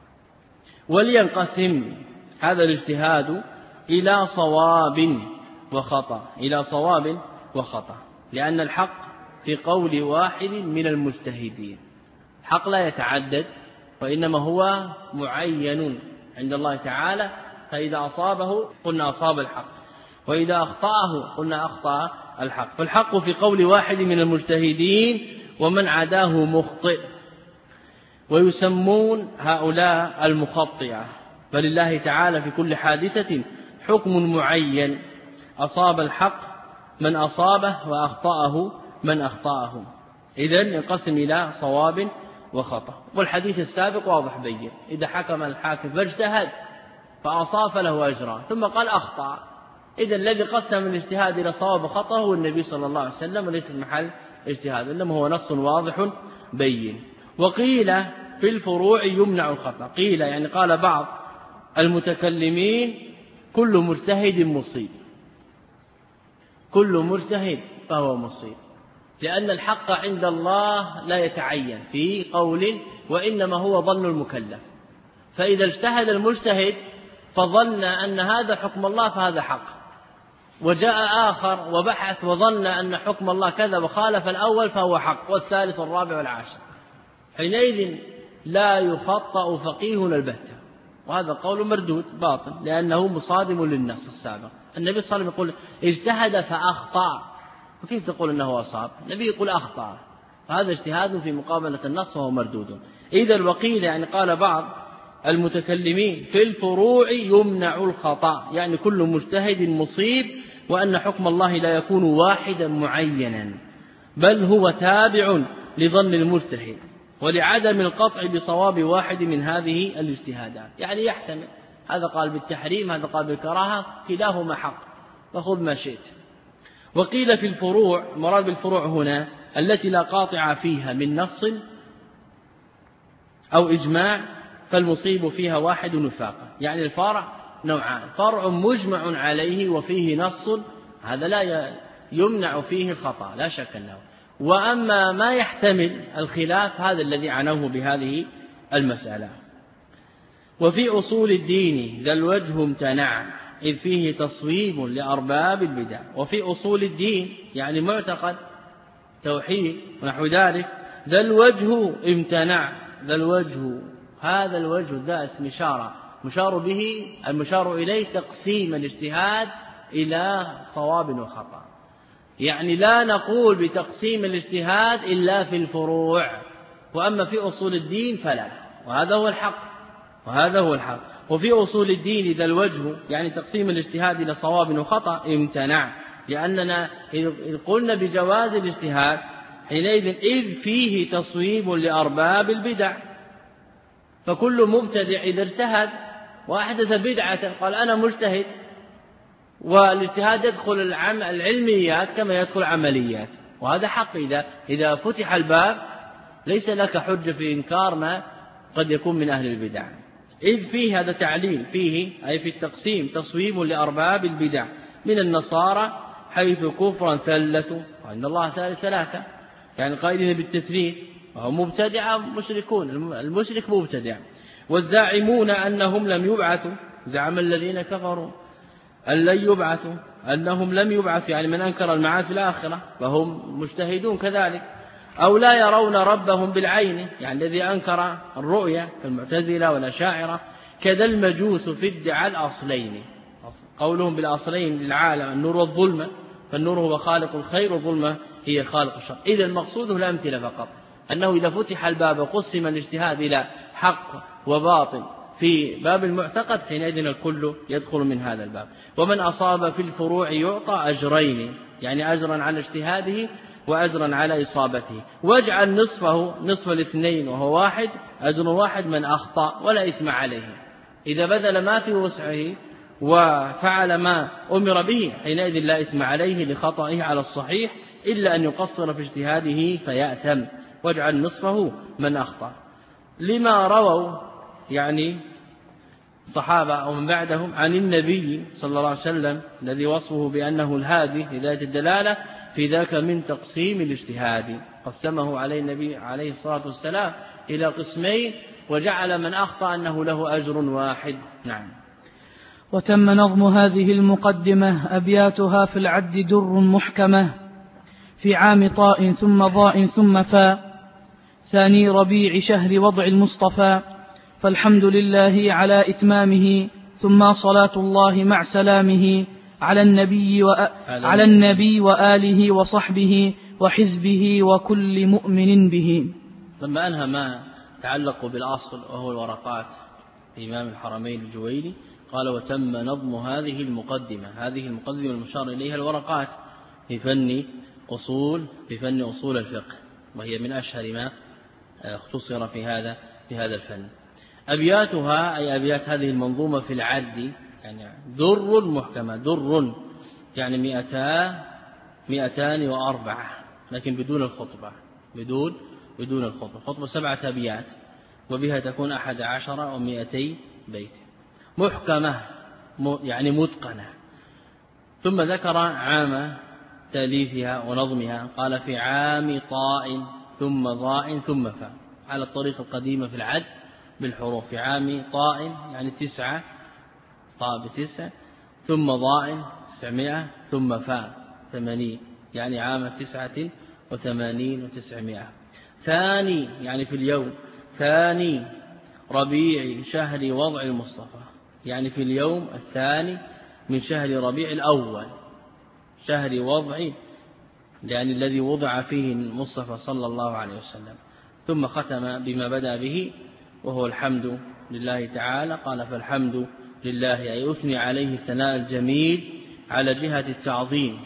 ولينقسم هذا الاجتهاد إلى صواب وخطأ، إلى صواب وخطأ، لأن الحق في قول واحد من المجتهدين. حق لا يتعدد، وإنما هو معين عند الله تعالى، فإذا أصابه قلنا أصاب الحق، وإذا أخطأه قلنا أخطأ الحق. فالحق في قول واحد من المجتهدين، ومن عداه مخطئ. ويسمون هؤلاء المخطئة. فلله تعالى في كل حادثة حكم معين، أصاب الحق من أصابه، وأخطأه من أخطأه. إذن ينقسم إلى صواب وخطأ. والحديث السابق واضح بين: إذا حكم الحاكم فاجتهد فأصاب فله أجران، ثم قال أخطأ. إذن الذي قسم الاجتهاد إلى صواب وخطأ هو النبي صلى الله عليه وسلم، وليس في محل اجتهاد، إنما هو نص واضح بين. وقيل في الفروع يمنع الخطأ. قيل يعني قال بعض المتكلمين: كل مجتهد مصيب، كل مجتهد فهو مصيب، لأن الحق عند الله لا يتعين في قول، وإنما هو ظن المكلف. فإذا اجتهد المجتهد فظن أن هذا حكم الله فهذا حق، وجاء آخر وبحث وظن أن حكم الله كذا وخالف الأول فهو حق، والثالث والرابع والعاشر. حينئذ لا يخطأ فقيه البتة، وهذا قول مردود باطل، لأنه مصادم للنص السابق. النبي صلى الله عليه وسلم يقول اجتهد فأخطأ، وكيف تقول أنه أصاب؟ النبي يقول أخطأ، فهذا اجتهاد في مقابلة النص وهو مردود. إذا الوقيل يعني قال بعض المتكلمين: في الفروع يمنع الخطأ، يعني كل مجتهد مصيب، وأن حكم الله لا يكون واحدا معينا، بل هو تابع لظن المجتهد ولعدم القطع بصواب واحد من هذه الاجتهادات. يعني يحتمل، هذا قال بالتحريم، هذا قال بالكراهة، كلاهما حق، فخذ ما شئت. وقيل في الفروع، مراد بالفروع هنا التي لا قاطع فيها من نص أو إجماع، فالمصيب فيها واحد وفاقا. يعني الفرع نوعان: فرع مجمع عليه وفيه نص، هذا لا يمنع فيه الخطأ لا شك أنه. وأما ما يحتمل الخلاف هذا الذي عنوه بهذه المسألة. وفي أصول الدين ذا الوجه امتنع، إذ فيه تصويب لأرباب البدع. وفي أصول الدين يعني معتقد توحيد ونحو ذلك، ذا الوجه امتنع. ذا الوجه، هذا الوجه ذا اسم إشارة، مشار به المشار إليه تقسيم الاجتهاد إلى صواب وخطأ. يعني لا نقول بتقسيم الاجتهاد إلا في الفروع، وأما في أصول الدين فلا، وهذا هو الحق، وهذا هو الحق. وفي أصول الدين ذا الوجه يعني تقسيم الاجتهاد إلى صواب وخطأ امتنع، لأننا إذ قلنا بجواز الاجتهاد حينئذ إذ فيه تصويب لأرباب البدع. فكل مبتدع إذا اجتهد وأحدث بدعة قال أنا مجتهد، والاجتهاد يدخل العلميات كما يدخل عمليات، وهذا حق. إذا فتح الباب ليس لك حجة في إنكار ما قد يكون من أهل البدع. إذ فيه، هذا تعليل، فيه أي في التقسيم تصويب لأرباب البدع من النصارى، حيث كفرا ثلثوا، وإن الله ثالث ثلاثة، يعني قائلين بالتثليث، وهم مبتدع مشركون، المشرك مبتدع. والزاعمون أنهم لم يبعثوا، زعم الذين كفروا أن لن يبعثوا، أنهم لم يبعثوا، يعني من أنكر المعاد في الآخرة فهم مجتهدون كذلك. أو لا يرون ربهم بالعين، يعني الذي أنكر الرؤية كالمعتزلة والأشاعرة، كذا المجوس في ادعاء الأصلين، قولهم بالأصلين للعالم النور والظلمة، فالنور هو خالق الخير والظلمة هي خالق الشر. إذا المقصود هو الأمثلة فقط، أنه إذا فتح الباب وقسم الاجتهاد إلى حق وباطل في باب المعتقد حينئذ الكل يدخل من هذا الباب. ومن أصاب في الفروع يعطى أجرين، يعني أجرا على اجتهاده وأجرا على إصابته، واجعل نصفه نصف الاثنين وهو واحد، أجر واحد من أخطأ ولا إثم عليه. إذا بذل ما في وسعه وفعل ما أمر به حينئذ لا إثم عليه لخطئه على الصحيح، إلا أن يقصر في اجتهاده فيأثم. واجعل نصفه من أخطأ، لما رووا يعني صحابة أو من بعدهم عن النبي صلى الله عليه وسلم الذي وصفه بأنه الهادي لذات الدلالة، في ذاك من تقسيم الاجتهاد، قسمه عليه النبي عليه الصلاة والسلام إلى قسمين، وجعل من أخطأ أنه له أجر واحد. نعم. وتم نظم هذه المقدمة أبياتها في العد در محكمة، في عام طاء ثم ضاء ثم فاء، ثاني ربيع شهر وضع المصطفى، فالحمد لله على إتمامه، ثم صلاة الله مع سلامه على النبي وآله وصحبه وحزبه وكل مؤمن به. لما أنهى ما تعلق بالأصل وهو الورقات إمام الحرمين الجويني قال: وتم نظم هذه المقدمة. هذه المقدمة المشار إليها الورقات في فن أصول الفقه، وهي من أشهر ما اختصر في هذا الفن. أبياتها أي أبيات هذه المنظومة في العد يعني در محكمة، در يعني 204 لكن بدون الخطبة، بدون الخطبة. خطبة 7 أبيات وبها تكون 11 و200 بيت. محكمة يعني متقنة. ثم ذكر عام تأليفها ونظمها، قال: في عام طاء ثم ضاء ثم فاء، على الطريقة القديمة في العد بالحروف. في عام طاء يعني 9، طاء ب9، ثم ضاء 900، ثم فاء 80 يعني عام 89 و900. ثاني يعني في اليوم، ثاني ربيع شهر وضع المصطفى، يعني في اليوم الثاني من شهر ربيع الأول، شهر وضع يعني الذي وضع فيه المصطفى صلى الله عليه وسلم. ثم ختم بما بدأ به وهو الحمد لله تعالى، قال: فالحمد لله أي أثني عليه الثناء الجميل على جهة التعظيم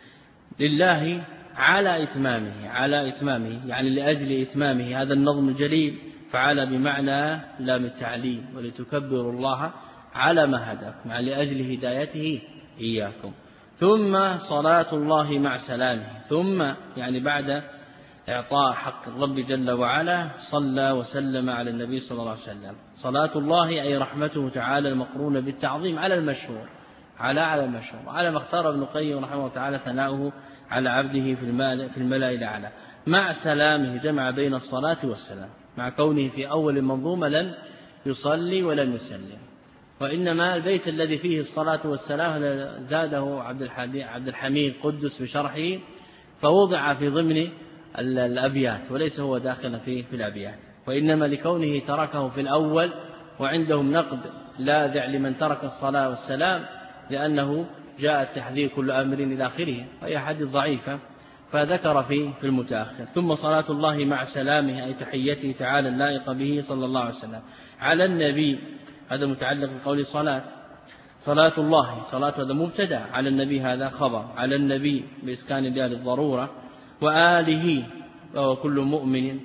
لله على إتمامه يعني لأجل إتمامه هذا النظم الجليل. فعلى بمعنى لام التعليم، ولتكبروا الله على ما هداكم، يعني لأجل هدايته إياكم. ثم صلاة الله مع سلامه، ثم يعني بعد إعطاء حق الرب جل وعلا صلى وسلم على النبي صلى الله عليه وسلم. صلاة الله أي رحمته تعالى المقرونة بالتعظيم على المشهور، على المشهور، على ما اختار ابن القيم رحمه الله تعالى ثناؤه على عبده في الملأ الأعلى. مع سلامه جمع بين الصلاة والسلام، مع كونه في أول المنظومة لم يصلي ولم يسلم، وإنما البيت الذي فيه الصلاة والسلام زاده عبد الحميد قدس بشرحه، فوضع في ضمن الأبيات وليس هو داخلا في الأبيات، وإنما لكونه تركه في الأول، وعندهم نقد لاذع لمن ترك الصلاة والسلام، لأنه جاء التحذير كل أمر إلى آخره، وهي حديث ضعيفة، فذكر في المتأخر. ثم صلاة الله مع سلامه أي تحيته تعالى اللائقة به صلى الله عليه وسلم على النبي، هذا متعلق بقول صلاة الله، صلاة هذا مبتدأ، على النبي هذا خبر، على النبي بإسكان الياء للضرورة، وآله وهو كل مؤمن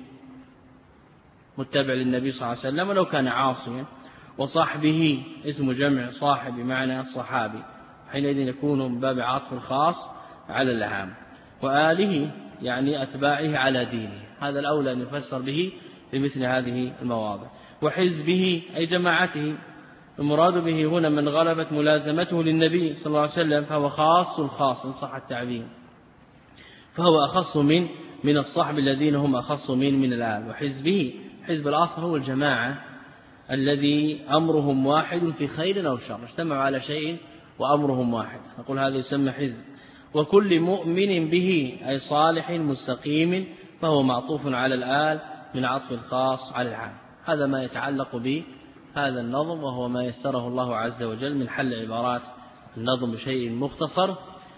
متبع للنبي صلى الله عليه وسلم ولو كان عاصيا، وصحبه اسم جمع صاحب بمعنى الصحابي، حينئذ يكون من باب عطف الخاص على العام، وآله يعني أتباعه على دينه، هذا الأولى أن يفسر به بمثل هذه المواضع. وحزبه أي جماعته، المراد به هنا من غلبت ملازمته للنبي صلى الله عليه وسلم، فهو خاص الخاص إن صح التعبير، فهو أخص من الصحب الذين هم أخص من الآل. وحزبه حزب الأصل هو الجماعة الذي أمرهم واحد في خير أو شر، اجتمعوا على شيء وأمرهم واحد، نقول هذا يسمى حزب. وكل مؤمن به أي صالح مستقيم فهو معطوف على الآل من عطف الخاص على العام. هذا ما يتعلق بهذا النظم، وهو ما يسره الله عز وجل من حل عبارات النظم بشيء مختصر.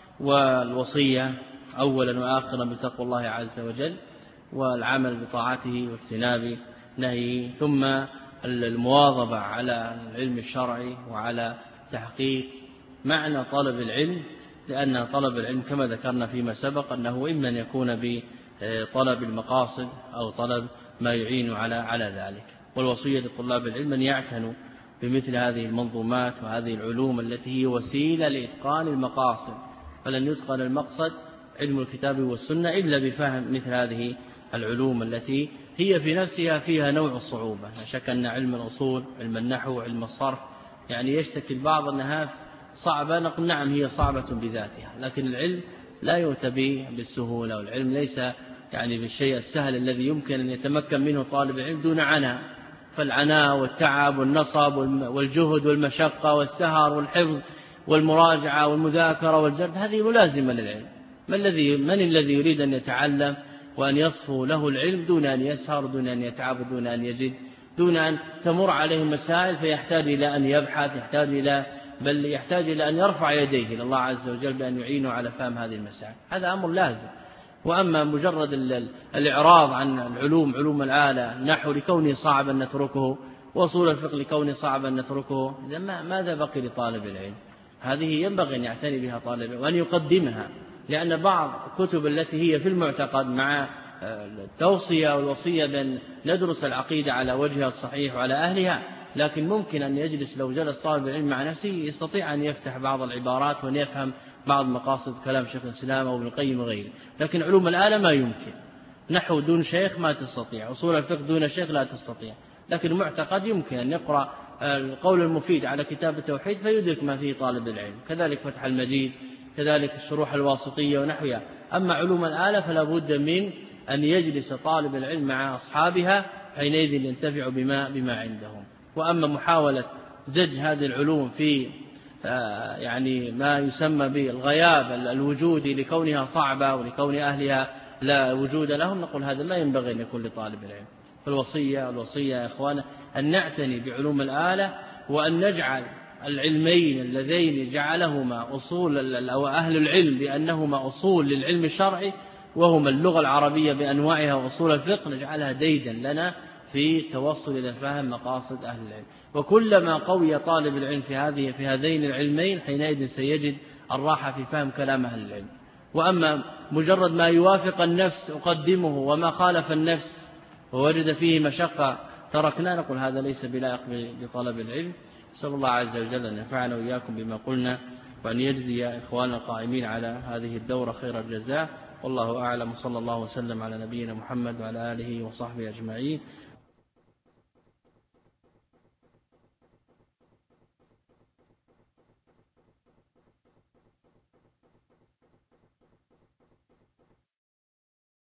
والوصية أولا وآخرا بتقوى الله عز وجل والعمل بطاعته واجتناب نهيه، ثم المواظبة على العلم الشرعي وعلى تحقيق معنى طلب العلم، لأن طلب العلم كما ذكرنا فيما سبق أنه إما أن يكون بطلب المقاصد أو طلب ما يعين على ذلك. والوصية لطلاب العلم أن يعتنوا بمثل هذه المنظومات وهذه العلوم التي هي وسيلة لإتقان المقاصد، فلن يتقن المقصد علم الكتاب والسنة إلا بفهم مثل هذه العلوم التي هي في نفسها فيها نوع الصعوبة. لا شك أن علم الأصول، علم النحو، علم الصرف يعني يشتكي البعض أنها صعبة، نقول نعم هي صعبة بذاتها، لكن العلم لا يؤتى به بالسهولة، والعلم ليس يعني بالشيء السهل الذي يمكن أن يتمكن منه طالب العلم دون عناء. فالعناء والتعب والنصب والجهد والمشقة والسهر والحفظ والمراجعة والمذاكرة والجرد هذه ملازمة للعلم. من الذي يريد أن يتعلم وأن يصفو له العلم دون أن يسهر، دون أن يتعب، دون أن يجد، دون أن تمر عليه مسائل فيحتاج إلى أن يبحث، بل يحتاج إلى أن يرفع يديه إلى الله عز وجل بأن يعينه على فهم هذه المسائل، هذا أمر لازم. وأما مجرد الإعراض عن العلوم، علوم الآلة، نحو لكونه صعب أن نتركه، وأصول الفقه لكونه صعب أن نتركه، ماذا بقي لطالب العلم؟ هذه ينبغي أن يعتني بها طالب العلم وأن يقدمها، لأن بعض الكتب التي هي في المعتقد مع التوصية والوصية بأن ندرس العقيدة على وجهها الصحيح وعلى أهلها، لكن ممكن أن يجلس لو جلس طالب العلم مع نفسه يستطيع أن يفتح بعض العبارات وأن يفهم بعض مقاصد كلام شيخ الإسلام أو ابن القيم وغيره. لكن علوم الآلة ما يمكن، نحو دون شيخ ما تستطيع، أصول الفقه دون شيخ لا تستطيع، لكن المعتقد يمكن أن يقرأ القول المفيد على كتاب التوحيد فيدرك ما فيه طالب العلم، كذلك فتح المجيد، كذلك الشروح الواسطية ونحوها. أما علوم الآلة فلا بد من أن يجلس طالب العلم مع أصحابها، حينئذ ينتفع بما عندهم. وأما محاولة زج هذه العلوم في يعني ما يسمى بالغياب الوجودي لكونها صعبة ولكون أهلها لا وجود لهم، نقول هذا ما ينبغي أن يكون لطالب العلم. فالوصية يا إخوانا أن نعتني بعلوم الآلة، وأن نجعل العلمين اللذين جعلهما أصول أو أهل العلم بأنهما أصول للعلم الشرعي، وهما اللغة العربية بأنواعها وأصول الفقه، نجعلها ديدا لنا في توصل إلى فهم مقاصد أهل العلم. وكلما قوي طالب العلم في هذين العلمين حينئذ سيجد الراحة في فهم كلام أهل العلم. وأما مجرد ما يوافق النفس أقدمه، وما خالف النفس ووجد فيه مشقة تركنا، نقول هذا ليس بلائق بطلب العلم. نسأل الله عز وجل أن ينفعنا وإياكم بما قلنا، وأن يجزي إخواننا القائمين على هذه الدورة خير الجزاء. والله أعلم، صلى الله وسلم على نبينا محمد وعلى آله وصحبه أجمعين.